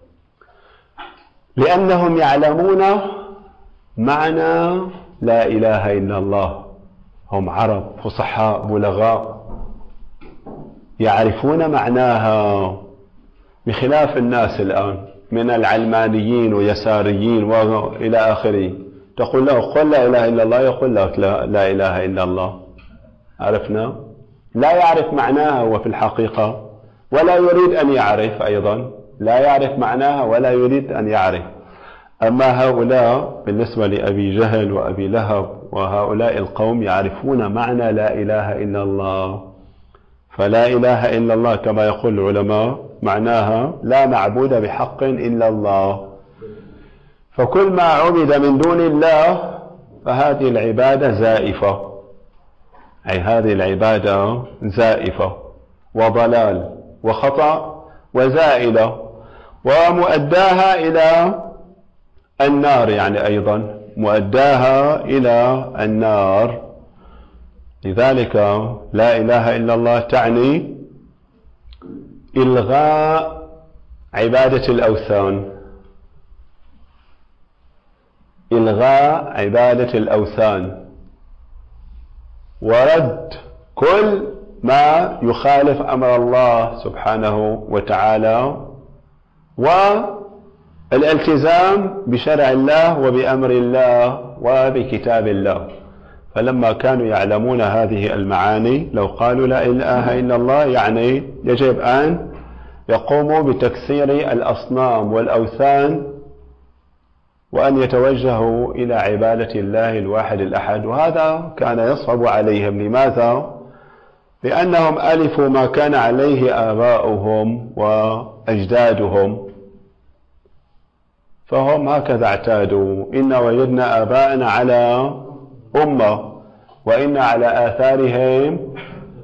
لأنهم يعلمون معنى لا إله إلا الله. هم عرب فصحاء بلغاء يعرفون معناها، بخلاف الناس الآن من العلمانيين ويساريين وإلى آخره. تقول له قل لا إله إلا الله، يقول لك لا, لا إله إلا الله. عرفنا؟ لا يعرف معناها هو في الحقيقة، ولا يريد أن يعرف أيضا، لا يعرف معناها ولا يريد أن يعرف. أما هؤلاء بالنسبة لأبي جهل وأبي لهب وهؤلاء القوم يعرفون معنى لا إله إلا الله. فلا إله إلا الله كما يقول العلماء معناها لا معبود بحق إلا الله. فكل ما عبد من دون الله فهذه العبادة زائفة، أي هذه العبادة زائفة وضلال وخطأ وزائلة، ومؤداها إلى النار، يعني أيضا مؤداها إلى النار. لذلك لا إله إلا الله تعني إلغاء عبادة الأوثان، إلغاء عبادة الأوثان، ورد كل ما يخالف أمر الله سبحانه وتعالى، والالتزام بشرع الله وبأمر الله وبكتاب الله. فلما كانوا يعلمون هذه المعاني لو قالوا لا إله إلا الله يعني يجب أن يقوموا بتكسير الأصنام والأوثان وأن يتوجهوا إلى عبادة الله الواحد الأحد، وهذا كان يصعب عليهم. لماذا؟ لأنهم ألفوا ما كان عليه آباؤهم وأجدادهم، فهم هكذا اعتادوا: إن وجدنا آباءنا على أمة وإن على آثارهم،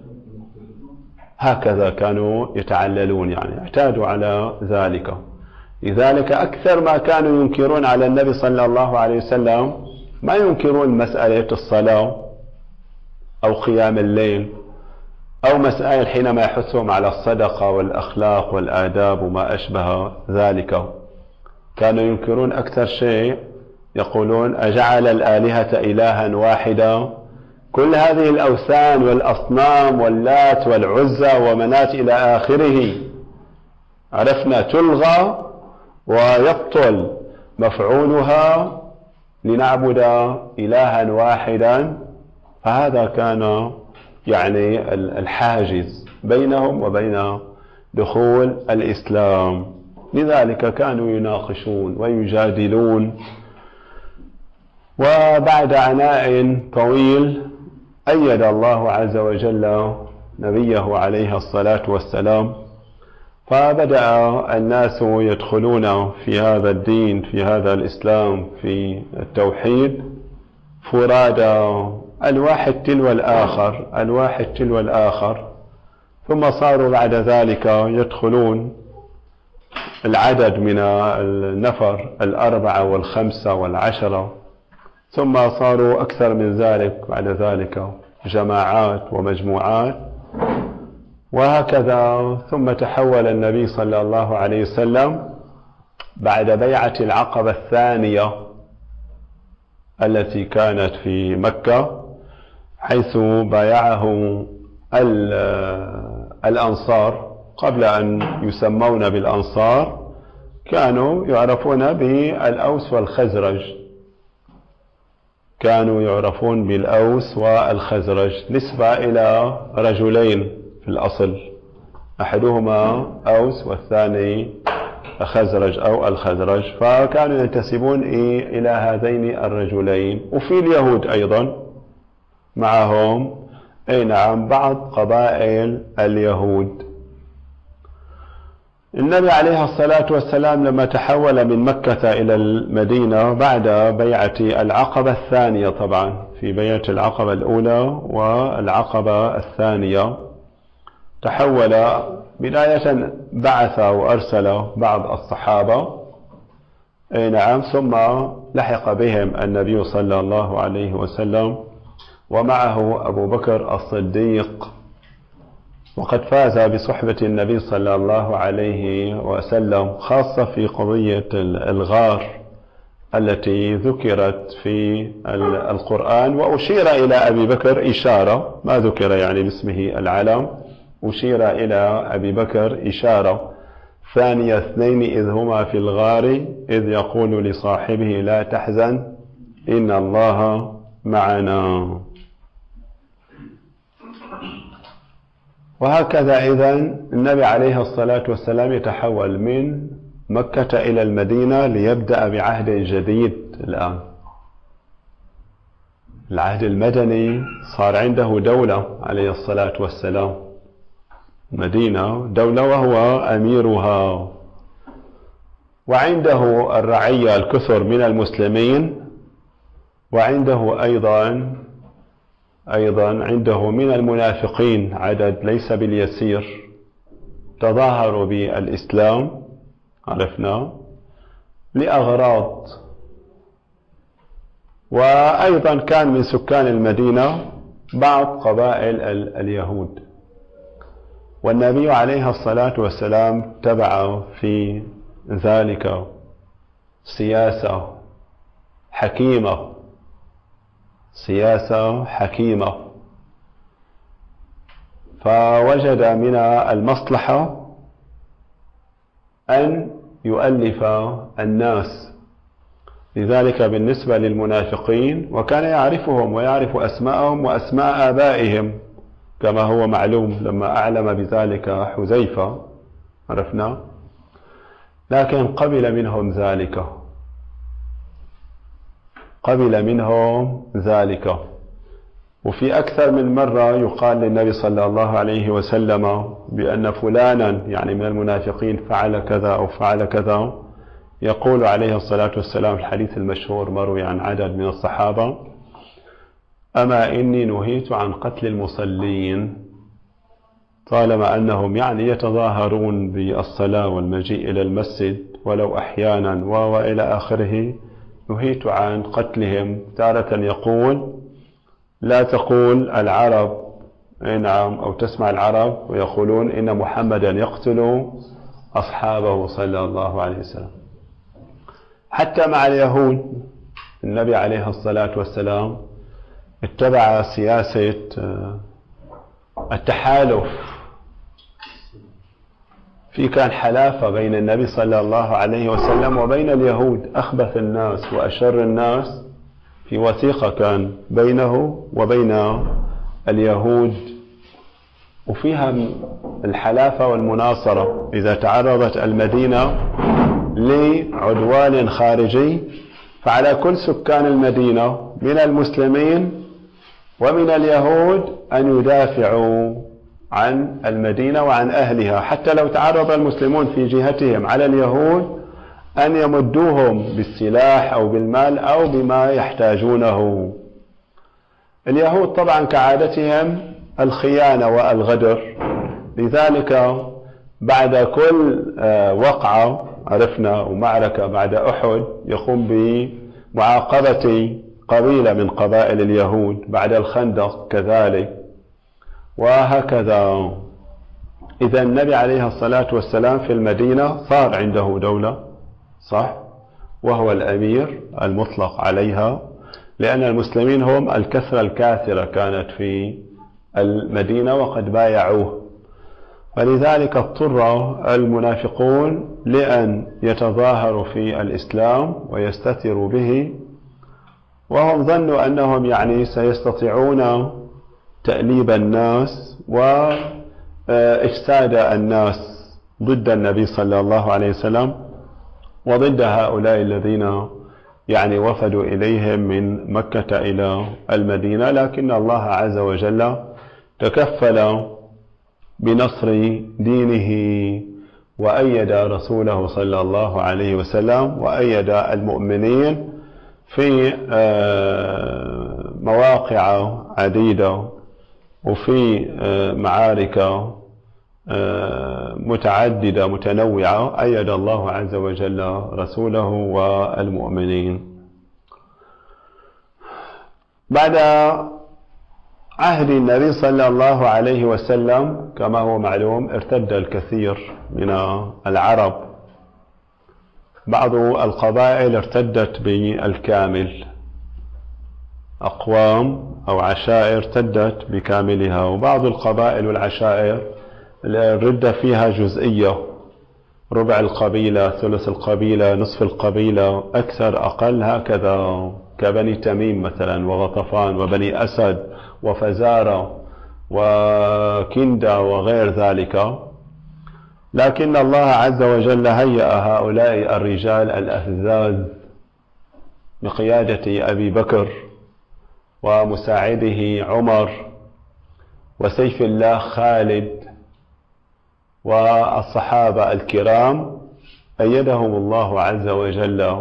هكذا كانوا يتعللون، يعني اعتادوا على ذلك. لذلك أكثر ما كانوا ينكرون على النبي صلى الله عليه وسلم ما ينكرون مسألة الصلاة أو قيام الليل أو مسائل حينما يحثهم على الصدقة والأخلاق والآداب وما أشبه ذلك. كانوا ينكرون أكثر شيء، يقولون: أجعل الآلهة إلها واحدا؟ كل هذه الأوثان والأصنام واللات والعزى ومنات إلى آخره عرفنا تلغى ويبطل مفعولها لنعبد إلها واحدا. فهذا كان يعني الحاجز بينهم وبين دخول الإسلام. لذلك كانوا يناقشون ويجادلون. وبعد عناء طويل أيد الله عز وجل نبيه عليه الصلاة والسلام، فبدأ الناس يدخلون في هذا الدين، في هذا الإسلام، في التوحيد فرادى، الواحد تلو الآخر الواحد تلو الآخر. ثم صاروا بعد ذلك يدخلون العدد من النفر الأربعة والخمسة والعشرة، ثم صاروا أكثر من ذلك بعد ذلك، جماعات ومجموعات وهكذا. ثم تحول النبي صلى الله عليه وسلم بعد بيعة العقبة الثانية التي كانت في مكة، حيث بايعه الأنصار. قبل أن يسمون بالأنصار كانوا يعرفون بالأوس والخزرج، كانوا يعرفون بالأوس والخزرج نسبة إلى رجلين في الأصل، أحدهما أوس والثاني خزرج أو الخزرج، فكانوا ينتسبون إلى هذين الرجلين. وفي اليهود أيضا معهم أي نعم بعض قبائل اليهود. النبي عليه الصلاة والسلام لما تحول من مكة إلى المدينة بعد بيعة العقبة الثانية، طبعا في بيعة العقبة الأولى والعقبة الثانية تحول بداية، بعث وأرسل بعض الصحابة أي نعم، ثم لحق بهم النبي صلى الله عليه وسلم ومعه أبو بكر الصديق، وقد فاز بصحبة النبي صلى الله عليه وسلم، خاصة في قضية الغار التي ذكرت في القرآن. وأشير إلى أبي بكر إشارة، ما ذكر يعني باسمه العلم، أشير إلى أبي بكر إشارة: ثاني اثنين إذ هما في الغار إذ يقول لصاحبه لا تحزن إن الله معنا. وهكذا إذن النبي عليه الصلاة والسلام يتحول من مكة إلى المدينة ليبدأ بعهد جديد. الآن العهد المدني صار عنده دولة عليه الصلاة والسلام، مدينة دولة وهو أميرها، وعنده الرعية الكثر من المسلمين، وعنده أيضا أيضا عنده من المنافقين عدد ليس باليسير، تظاهروا بالإسلام عرفنا لأغراض. وأيضا كان من سكان المدينة بعض قبائل اليهود، والنبي عليه الصلاة والسلام تبع في ذلك سياسة حكيمة سياسة حكيمة فوجد من المصلحة أن يؤلف الناس، لذلك بالنسبة للمنافقين وكان يعرفهم ويعرف أسماءهم وأسماء آبائهم كما هو معلوم لما أعلم بذلك حذيفة عرفنا، لكن قبل منهم ذلك قبل منهم ذلك وفي أكثر من مرة يقال للنبي صلى الله عليه وسلم بأن فلانا يعني من المنافقين فعل كذا أو فعل كذا، يقول عليه الصلاة والسلام في الحديث المشهور مروي عن عدد من الصحابة: أما إني نهيت عن قتل المصلين، طالما أنهم يعني يتظاهرون بالصلاة والمجيء إلى المسجد ولو أحيانا وإلى آخره، نهيت عن قتلهم. تارة يقول لا تقول العرب نعم أو تسمع العرب ويقولون إن محمدا يقتل أصحابه صلى الله عليه وسلم. حتى مع اليهود النبي عليه الصلاة والسلام اتبع سياسة التحالف، في كان حلافة بين النبي صلى الله عليه وسلم وبين اليهود، أخبث الناس وأشر الناس، في وثيقة كان بينه وبين اليهود، وفيها الحلافة والمناصرة. إذا تعرضت المدينة لعدوان خارجي فعلى كل سكان المدينة من المسلمين ومن اليهود أن يدافعوا عن المدينة وعن أهلها، حتى لو تعرض المسلمون في جهتهم على اليهود أن يمدوهم بالسلاح أو بالمال أو بما يحتاجونه. اليهود طبعا كعادتهم الخيانة والغدر، لذلك بعد كل وقعة عرفنا ومعركة بعد أحد يقوم بمعاقبة قبيلة من قبائل اليهود، بعد الخندق كذلك وهكذا. إذا النبي عليه الصلاة والسلام في المدينة صار عنده دولة صح، وهو الأمير المطلق عليها، لأن المسلمين هم الكثرة الكاثرة كانت في المدينة وقد بايعوه، فلذلك اضطر المنافقون لأن يتظاهروا في الإسلام ويستتروا به، وهم ظنوا أنهم يعني سيستطيعون تأليب الناس وإفساد الناس ضد النبي صلى الله عليه وسلم وضد هؤلاء الذين يعني وفدوا إليهم من مكة إلى المدينة. لكن الله عز وجل تكفل بنصر دينه وأيد رسوله صلى الله عليه وسلم وأيد المؤمنين في مواقع عديدة وفي معارك متعددة متنوعة أيد الله عز وجل رسوله والمؤمنين. بعد عهد النبي صلى الله عليه وسلم كما هو معلوم ارتد الكثير من العرب، بعض القبائل ارتدت بالكامل، أقوام أو عشائر ارتدت بكاملها، وبعض القبائل والعشائر الردة فيها جزئية، ربع القبيلة، ثلث القبيلة، نصف القبيلة، أكثر أقل هكذا، كبني تميم مثلا وغطفان وبني أسد وفزارة وكندة وغير ذلك. لكن الله عز وجل هيأ هؤلاء الرجال الأفذاذ بقيادة أبي بكر ومساعده عمر وسيف الله خالد والصحابة الكرام، أيدهم الله عز وجل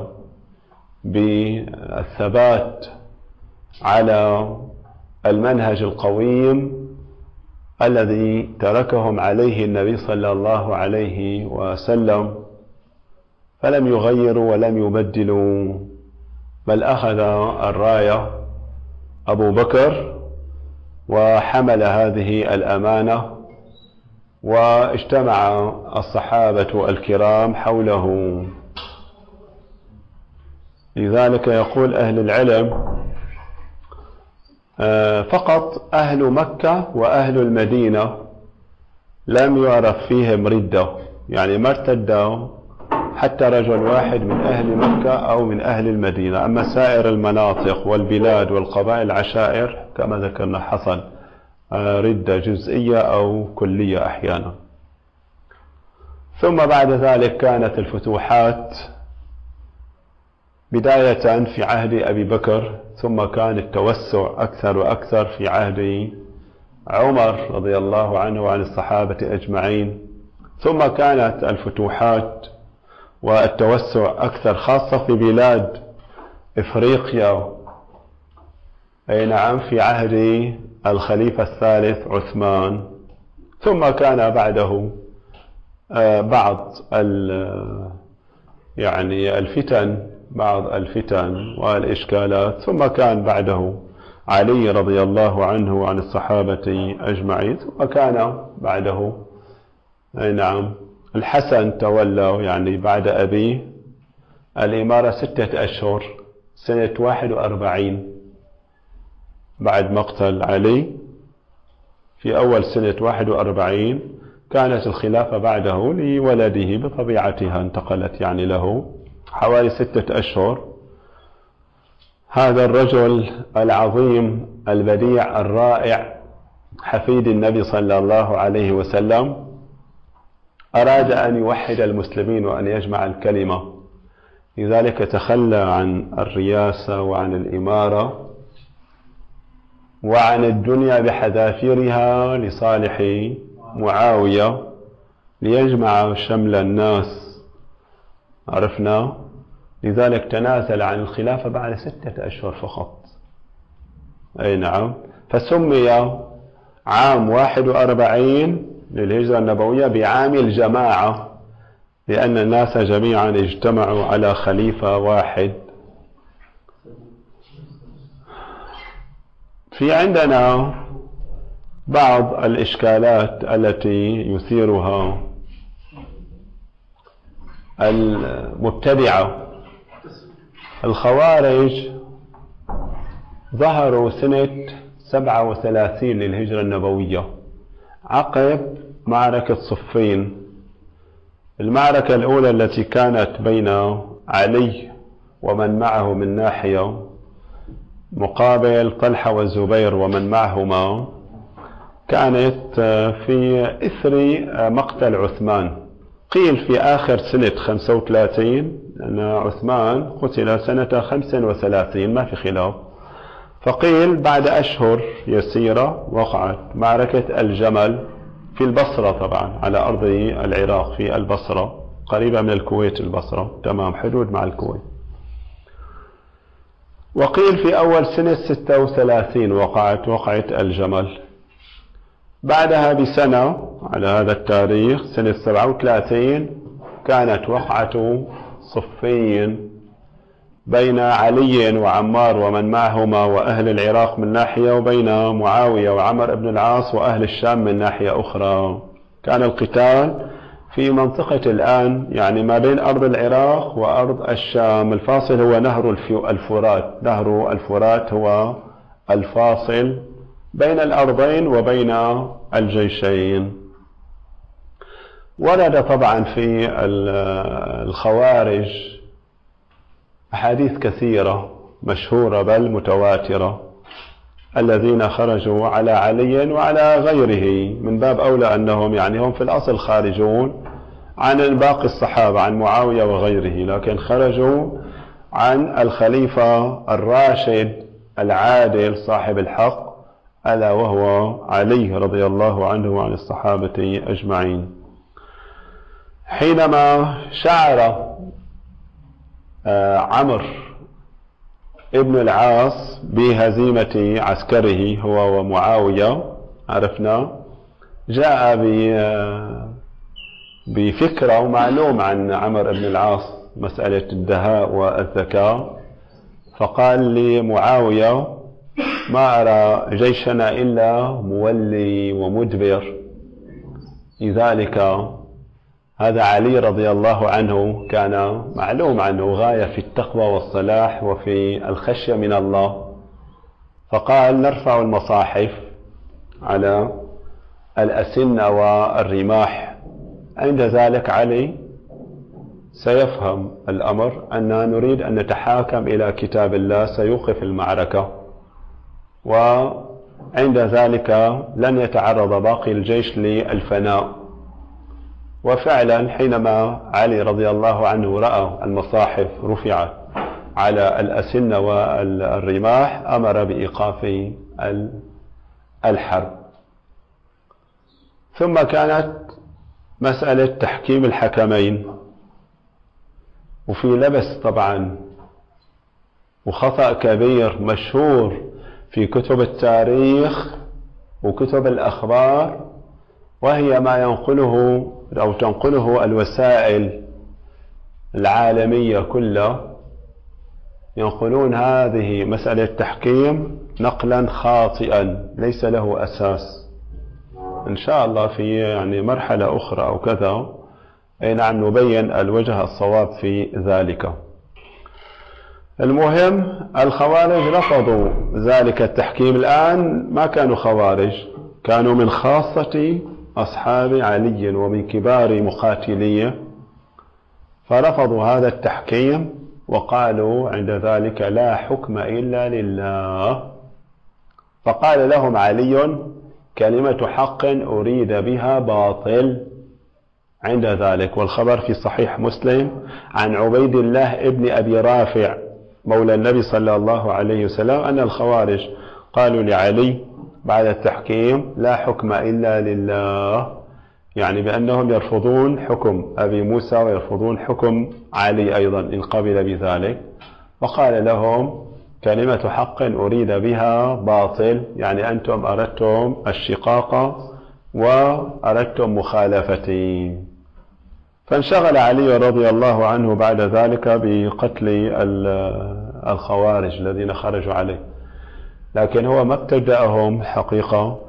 بالثبات على المنهج القويم الذي تركهم عليه النبي صلى الله عليه وسلم، فلم يغيروا ولم يبدلوا، بل أخذ الراية أبو بكر وحمل هذه الأمانة، واجتمع الصحابة الكرام حوله. لذلك يقول أهل العلم فقط أهل مكة وأهل المدينة لم يعرف فيهم ردة، يعني ما ارتدوا حتى رجل واحد من أهل مكة أو من أهل المدينة. أما سائر المناطق والبلاد والقبائل العشائر كما ذكرنا حصل ردة جزئية أو كلية أحيانا. ثم بعد ذلك كانت الفتوحات بداية في عهد أبي بكر، ثم كان التوسع أكثر وأكثر في عهد عمر رضي الله عنه وعن الصحابة أجمعين، ثم كانت الفتوحات والتوسع أكثر خاصة في بلاد إفريقيا، أي نعم، في عهد الخليفة الثالث عثمان. ثم كان بعده بعض يعني الفتن بعض الفتن والإشكالات، ثم كان بعده علي رضي الله عنه وعن الصحابة أجمعين، ثم كان بعده أي نعم الحسن تولى يعني بعد أبيه الإمارة ستة أشهر سنة واحد وأربعين بعد مقتل علي. في أول سنة واحد وأربعين كانت الخلافة بعده لولده بطبيعتها، انتقلت يعني له حوالي ستة أشهر. هذا الرجل العظيم البديع الرائع حفيد النبي صلى الله عليه وسلم أراد أن يوحد المسلمين وأن يجمع الكلمة، لذلك تخلى عن الرياسة وعن الإمارة وعن الدنيا بحذافيرها لصالح معاوية ليجمع شمل الناس، عرفنا. لذلك تنازل عن الخلافة بعد ستة أشهر فقط، أي نعم. فسمي عام واحد وأربعين للهجرة النبوية بعام الجماعة، لأن الناس جميعا اجتمعوا على خليفة واحد. في عندنا بعض الإشكالات التي يثيرها المبتدعة. الخوارج ظهروا سنة سبعة وثلاثين للهجرة النبوية عقب معركة صفين. المعركة الأولى التي كانت بين علي ومن معه من ناحية مقابل طلحة والزبير ومن معهما كانت في إثر مقتل عثمان. قيل في آخر سنة خمسة وثلاثين أن عثمان قتل سنة خمسة وثلاثين، ما في خلاف. فقيل بعد أشهر يسيرة وقعت معركة الجمل في البصرة، طبعا على أرض العراق في البصرة، قريبة من الكويت البصرة، تمام، حدود مع الكويت. وقيل في أول سنة ستة وثلاثين وقعت وقعة الجمل. بعدها بسنة على هذا التاريخ سنة سبعة وثلاثين كانت وقعة صفين بين علي وعمار ومن معهما وأهل العراق من ناحية، وبين معاوية وعمر بن العاص وأهل الشام من ناحية أخرى. كان القتال في منطقة الآن يعني ما بين أرض العراق وأرض الشام. الفاصل هو نهر الفرات، نهر الفرات هو الفاصل بين الأرضين وبين الجيشين. ورد طبعا في الخوارج أحاديث كثيرة مشهورة بل متواترة، الذين خرجوا على علي وعلى غيره، من باب أولى أنهم يعني هم في الأصل خارجون عن باقي الصحابة، عن معاوية وغيره، لكن خرجوا عن الخليفة الراشد العادل صاحب الحق، ألا وهو علي رضي الله عنه وعن الصحابة أجمعين. حينما شعر عمرو ابن العاص بهزيمة عسكره هو ومعاوية، عرفنا، جاء بفكرة ومعلوم عن عمرو بن العاص مسألة الدهاء والذكاء، فقال لمعاوية: ما أرى جيشنا إلا مولي ومدبر. لذلك هذا علي رضي الله عنه كان معلوم عنه غاية في التقوى والصلاح وفي الخشية من الله، فقال: نرفع المصاحف على الأسنة والرماح. عند ذلك علي سيفهم الأمر أننا نريد أن نتحاكم إلى كتاب الله سيوقف المعركة، وعند ذلك لن يتعرض باقي الجيش للفناء. وفعلا حينما علي رضي الله عنه رأى المصاحف رفعت على الأسنة والرماح أمر بإيقاف الحرب. ثم كانت مسألة تحكيم الحكمين، وفي لبس طبعا وخطأ كبير مشهور في كتب التاريخ وكتب الأخبار، وهي ما ينقله أو تنقله الوسائل العالمية كلها، ينقلون هذه مسألة التحكيم نقلا خاطئا ليس له أساس. إن شاء الله في يعني مرحلة أخرى أو كذا أي نعم نبين الوجه الصواب في ذلك. المهم الخوارج رفضوا ذلك التحكيم. الآن ما كانوا خوارج، كانوا من خاصة أصحاب علي ومن كبار مقاتليه، فرفضوا هذا التحكيم وقالوا عند ذلك لا حكم إلا لله. فقال لهم علي كلمة حق أريد بها باطل عند ذلك. والخبر في صحيح مسلم عن عبيد الله ابن أبي رافع مولى النبي صلى الله عليه وسلم أن الخوارج قالوا لعلي بعد التحكيم لا حكم إلا لله، يعني بأنهم يرفضون حكم أبي موسى ويرفضون حكم علي أيضا إن قبل بذلك. وقال لهم كلمة حق أريد بها باطل، يعني أنتم أردتم الشقاق وأردتم مخالفتي. فانشغل علي رضي الله عنه بعد ذلك بقتل الخوارج الذين خرجوا عليه، لكن هو ما ابتدأهم حقيقة،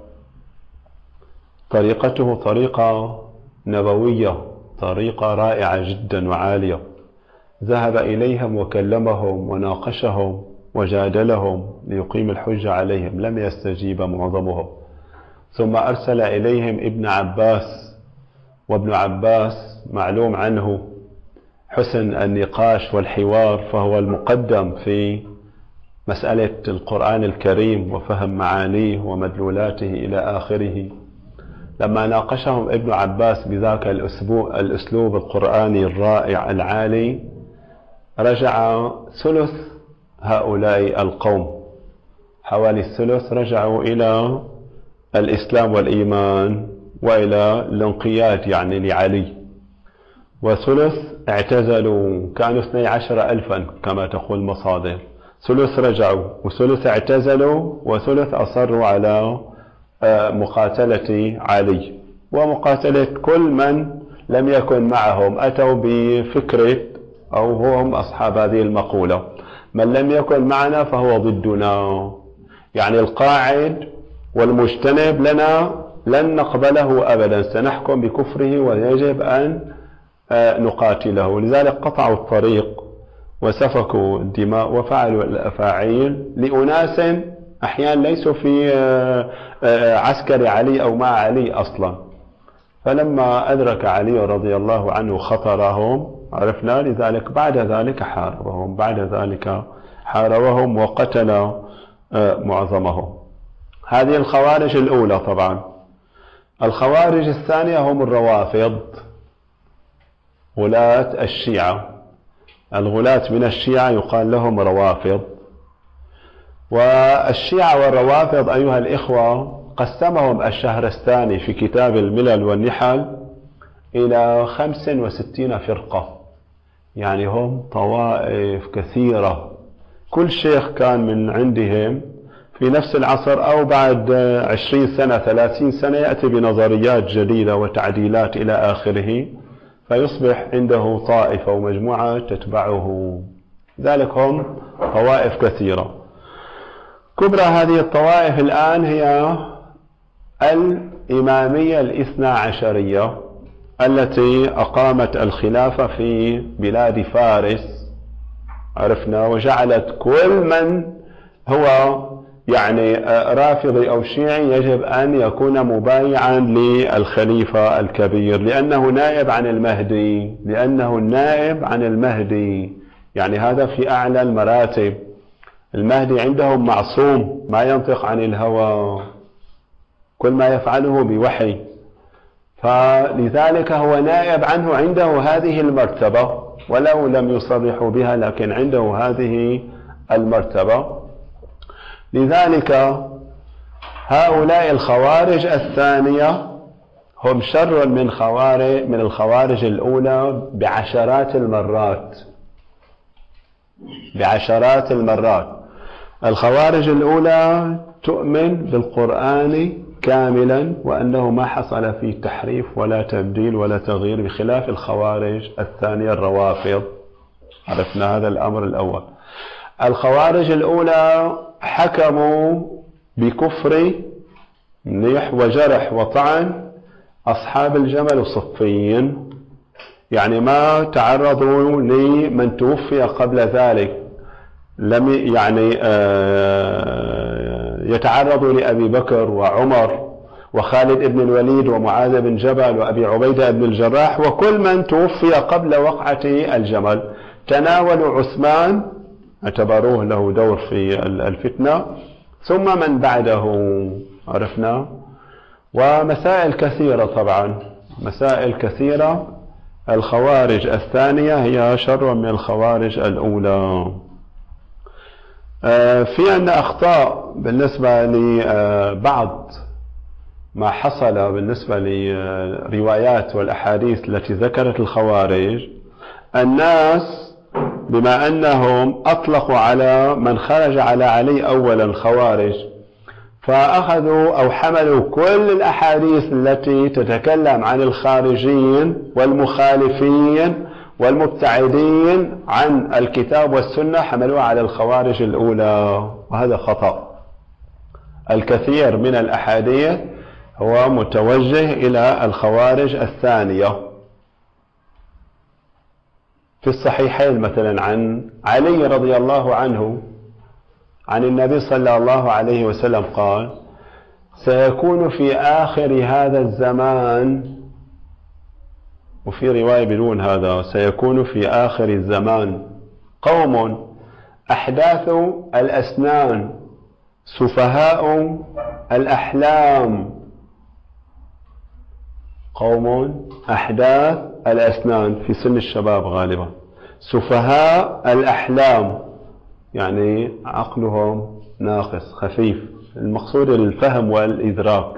طريقته طريقة نبوية، طريقة رائعة جدا وعالية. ذهب إليهم وكلمهم وناقشهم وجادلهم ليقيم الحجة عليهم، لم يستجيب معظمهم. ثم أرسل إليهم ابن عباس، وابن عباس معلوم عنه حسن النقاش والحوار، فهو المقدم في مسألة القرآن الكريم وفهم معانيه ومدلولاته إلى آخره. لما ناقشهم ابن عباس بذاك الأسلوب القرآني الرائع العالي، رجع ثلث هؤلاء القوم، حوالي الثلث رجعوا إلى الإسلام والإيمان وإلى الانقياد يعني لعلي، وثلث اعتزلوا، كانوا اثني عشر ألفا كما تقول مصادر، ثلث رجعوا وثلث اعتزلوا وثلث أصروا على مقاتلة علي ومقاتلة كل من لم يكن معهم. أتوا بفكرة أو هم أصحاب هذه المقولة: من لم يكن معنا فهو ضدنا، يعني القاعد والمجتنب لنا لن نقبله أبدا، سنحكم بكفره ويجب أن نقاتله. لذلك قطعوا الطريق وسفكوا الدماء وفعلوا الأفاعيل لأناس أحيانا ليسوا في عسكر علي أو مع علي أصلا. فلما أدرك علي رضي الله عنه خطرهم عرفنا، لذلك بعد ذلك حاربهم، بعد ذلك حاربهم وقتل معظمهم. هذه الخوارج الأولى. طبعا الخوارج الثانية هم الروافض، غلاة الشيعة. الغلاة من الشيعة يقال لهم روافض. والشيعة والروافض أيها الإخوة قسمهم الشهرستاني في كتاب الملل والنحل إلى خمس وستين فرقة، يعني هم طوائف كثيرة، كل شيخ كان من عندهم في نفس العصر أو بعد عشرين سنة ثلاثين سنة يأتي بنظريات جديدة وتعديلات إلى آخره، فيصبح عنده طائفة ومجموعة تتبعه. ذلك هم طوائف كثيرة. كبرى هذه الطوائف الآن هي الإمامية الاثنى عشرية التي أقامت الخلافة في بلاد فارس، عرفنا، وجعلت كل من هو يعني رافضي أو شيعي يجب أن يكون مبايعا للخليفة الكبير، لأنه نائب عن المهدي، لأنه النائب عن المهدي، يعني هذا في أعلى المراتب. المهدي عندهم معصوم، ما ينطق عن الهوى، كل ما يفعله بوحي، فلذلك هو نائب عنه، عنده هذه المرتبة ولو لم يصرحوا بها، لكن عنده هذه المرتبة. لذلك هؤلاء الخوارج الثانية هم شر من خوارج من الخوارج الأولى بعشرات المرات، بعشرات المرات. الخوارج الأولى تؤمن بالقرآن كاملا وأنه ما حصل فيه تحريف ولا تبديل ولا تغيير، بخلاف الخوارج الثانية الروافض. عرفنا هذا الأمر الأول. الخوارج الأولى حكموا بكفر منيح وجرح وطعن أصحاب الجمل الصفين، يعني ما تعرضوا لمن توفي قبل ذلك، لم يعني يتعرضوا لأبي بكر وعمر وخالد بن الوليد ومعاذ بن جبل وأبي عبيدة بن الجراح وكل من توفي قبل وقعة الجمل. تناولوا عثمان، اعتبروه له دور في الفتنة، ثم من بعده عرفنا، ومسائل كثيرة طبعا، مسائل كثيرة. الخوارج الثانية هي شر من الخوارج الأولى. في أن أخطاء بالنسبة لبعض ما حصل بالنسبة لروايات والأحاديث التي ذكرت الخوارج. الناس بما أنهم أطلقوا على من خرج على علي أولا خوارج، فأخذوا أو حملوا كل الأحاديث التي تتكلم عن الخارجين والمخالفين والمبتعدين عن الكتاب والسنة، حملوها على الخوارج الأولى، وهذا خطأ. الكثير من الأحاديث هو متوجه إلى الخوارج الثانية. في الصحيحين مثلا عن علي رضي الله عنه عن النبي صلى الله عليه وسلم قال: سيكون في آخر هذا الزمان، وفي رواية بدون هذا، سيكون في آخر الزمان قوم أحداث الأسنان سفهاء الأحلام. قوم أحداث الأسنان في سن الشباب غالبا، سفهاء الأحلام يعني عقلهم ناقص خفيف، المقصود الفهم والإدراك.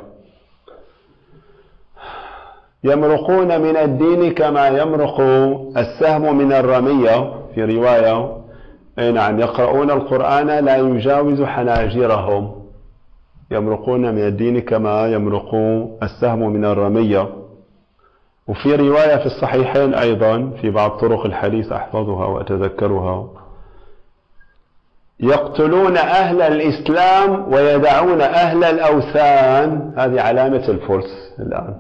يمرقون من الدين كما يمرق السهم من الرمية، في رواية نعم، يقرؤون القرآن لا يجاوز حناجرهم. يمرقون من الدين كما يمرق السهم من الرمية. وفي رواية في الصحيحين أيضا في بعض طرق الحديث أحفظها وأتذكرها: يقتلون أهل الإسلام ويدعون أهل الأوثان. هذه علامة الفرس الآن،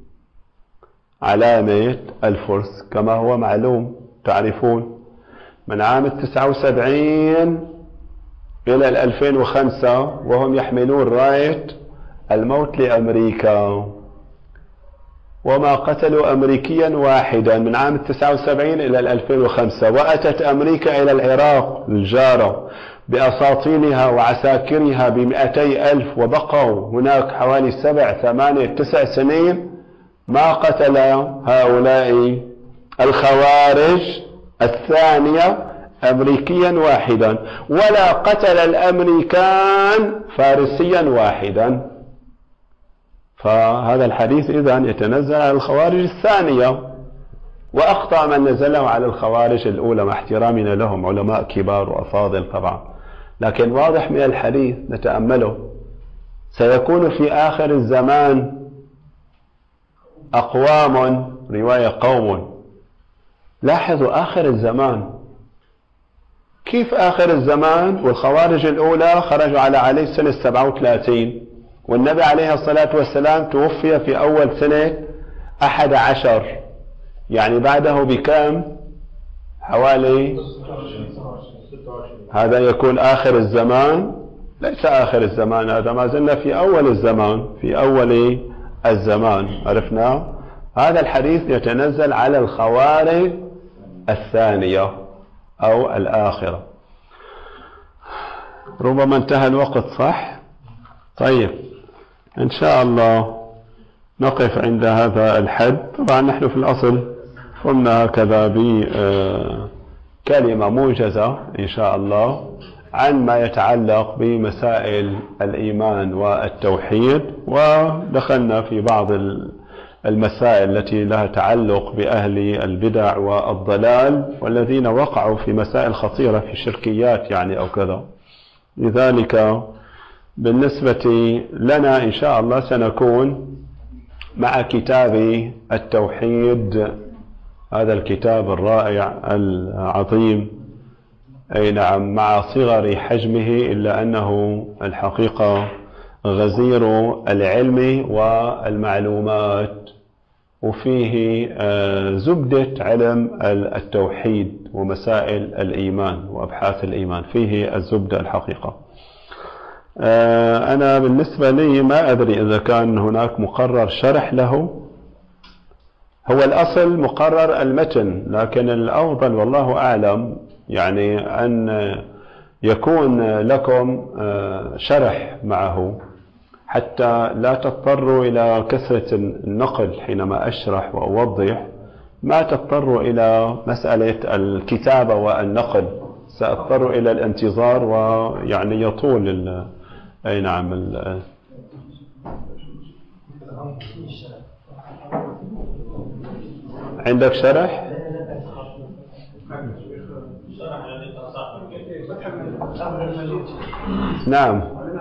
علامة الفرس كما هو معلوم، تعرفون من عام التسعة وسبعين إلى الألفين وخمسة وهم يحملون راية الموت لأمريكا، وما قتلوا أمريكيا واحدا من عام التسعة وسبعين إلى الألفين وخمسة. وأتت أمريكا إلى العراق الجارة بأساطيلها وعساكرها بمئتي ألف، وبقوا هناك حوالي سبع ثمانية تسع سنين، ما قتل هؤلاء الخوارج الثانية أمريكيا واحدا، ولا قتل الأمريكان فارسيا واحدا. فهذا الحديث إذن يتنزل على الخوارج الثانية، وأخطأ من نزله على الخوارج الأولى، مع احترامنا لهم، علماء كبار وأفاضل طبعا، لكن واضح من الحديث نتأمله: سيكون في آخر الزمان أقوام، رواية قوم. لاحظوا آخر الزمان، كيف آخر الزمان والخوارج الأولى خرجوا على علي سنة سبعة وثلاثين، والنبي عليه الصلاة والسلام توفي في أول سنة أحد عشر، يعني بعده بكم؟ حوالي، هذا يكون آخر الزمان ليس آخر الزمان، هذا ما زلنا في أول الزمان، في أول الزمان عرفنا. هذا الحديث يتنزل على الخوارج الثانية أو الآخرة. ربما انتهى الوقت صح؟ طيب إن شاء الله نقف عند هذا الحد. طبعا نحن في الأصل قمنا هكذا بكلمة موجزة إن شاء الله عن ما يتعلق بمسائل الإيمان والتوحيد، ودخلنا في بعض المسائل التي لها تعلق بأهل البدع والضلال والذين وقعوا في مسائل خطيرة في شركيات يعني أو كذا. لذلك بالنسبة لنا إن شاء الله سنكون مع كتاب التوحيد، هذا الكتاب الرائع العظيم، أي نعم، مع صغر حجمه إلا أنه الحقيقة غزير العلم والمعلومات، وفيه زبدة علم التوحيد ومسائل الإيمان وأبحاث الإيمان، فيه الزبدة الحقيقة. أنا بالنسبة لي ما أدري إذا كان هناك مقرر شرح له. هو الأصل مقرر المتن، لكن الأفضل والله أعلم يعني أن يكون لكم شرح معه حتى لا تضطروا إلى كثرة النقل حينما أشرح وأوضح، ما تضطروا إلى مسألة الكتابة والنقل، سأضطر إلى الانتظار ويعني يطول أي نعم ال... عندك شرح؟ نعم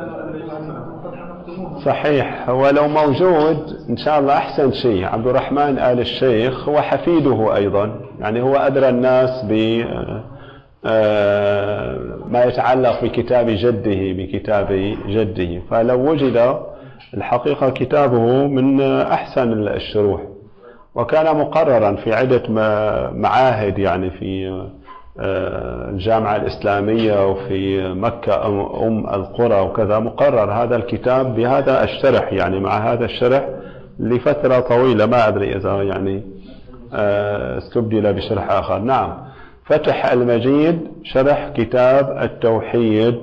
صحيح. هو لو موجود إن شاء الله أحسن شيء. عبد الرحمن آل الشيخ هو حفيده أيضا، يعني هو أدرى الناس ب ما يتعلق بكتاب جده بكتاب جده، فلو وجد الحقيقة كتابه من أحسن الشروح، وكان مقررا في عدة معاهد يعني في الجامعة الإسلامية وفي مكة أم القرى وكذا، مقرر هذا الكتاب بهذا الشرح، يعني مع هذا الشرح لفترة طويلة، ما أدري إذا يعني استبدل بشرح آخر. نعم، فتح المجيد شرح كتاب التوحيد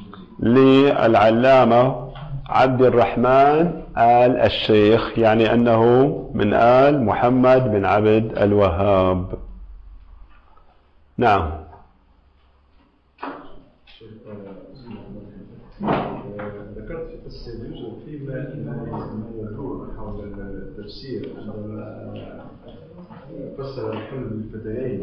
للعلامة عبد الرحمن آل الشيخ، يعني أنه من آل محمد بن عبد الوهاب. نعم. ذكرت في قصة يوسف فيما يدور حول التفسير عندما فسر الحلم الفتيين،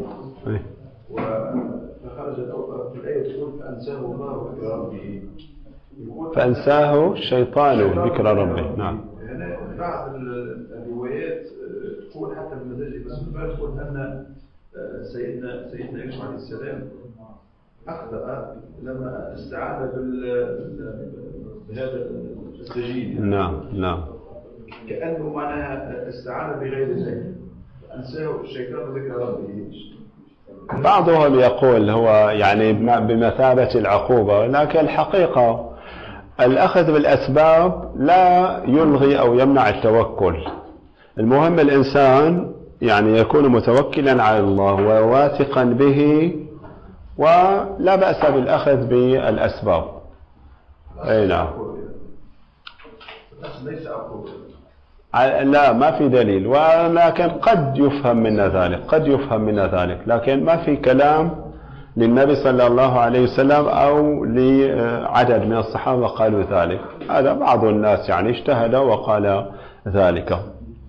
وخرج في الآية تقول فأنساه الله ذكر ربه، فأنساه الشيطان ذكر ربه. نعم. هنا بعض الروايات تقول حتى بالمزاج بس تقول أن سيدنا سيدنا يوسف عليه السلام أخطأ لما استعاذ بهذا السجين. نعم نعم. كأنه معناها استعاذ بغير الله، أنساه الشيطان ذكر ربه. بعضهم يقول هو يعني بمثابة العقوبة، لكن الحقيقة الأخذ بالأسباب لا يلغي أو يمنع التوكل. المهم الإنسان يعني يكون متوكلا على الله وواثقا به، ولا بأس بالأخذ بالأسباب. أي نعم. لا، ما في دليل، ولكن قد يفهم من ذلك، قد يفهم من ذلك، لكن ما في كلام للنبي صلى الله عليه وسلم أو لعدد من الصحابة قالوا ذلك. هذا بعض الناس يعني اجتهد وقال ذلك.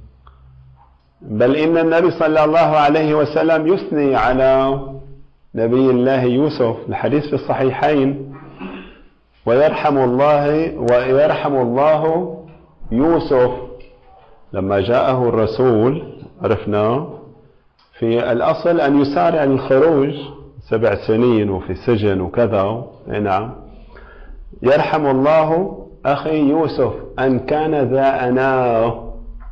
بل إن النبي صلى الله عليه وسلم يثني على نبي الله يوسف، الحديث في الصحيحين، ويرحم الله ويرحم الله يوسف لما جاءه الرسول. عرفنا في الأصل أن يسارع الخروج سبع سنين وفي السجن وكذا. نعم. يرحم الله أخي يوسف أن كان ذا أناه،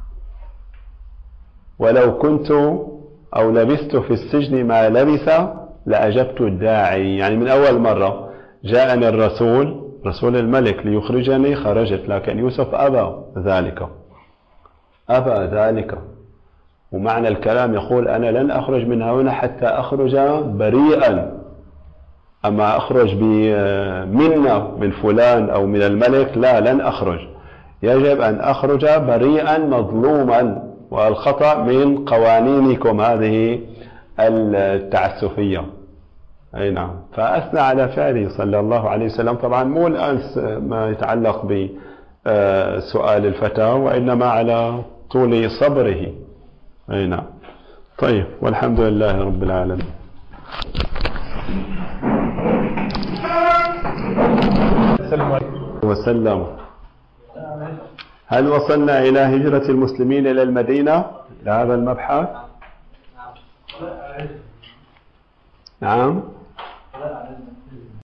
ولو كنت أو لبثت في السجن ما لبث لأجبت الداعي. يعني من أول مرة جاءني الرسول رسول الملك ليخرجني خرجت، لكن يوسف أبى ذلك، أبى ذلك. ومعنى الكلام يقول أنا لن أخرج من هنا حتى أخرج بريئا، أما أخرج بمنة من فلان أو من الملك لا، لن أخرج، يجب أن أخرج بريئا مظلوما، والخطأ من قوانينكم هذه التعسفية. أي نعم. فأثنى على فعله صلى الله عليه وسلم، طبعا مو الآن ما يتعلق بسؤال الفتى، وإنما على طول صبره. أي نعم. طيب، والحمد لله رب العالمين. وسلم. هل وصلنا إلى هجرة المسلمين إلى المدينة لهذا المبحث؟ نعم.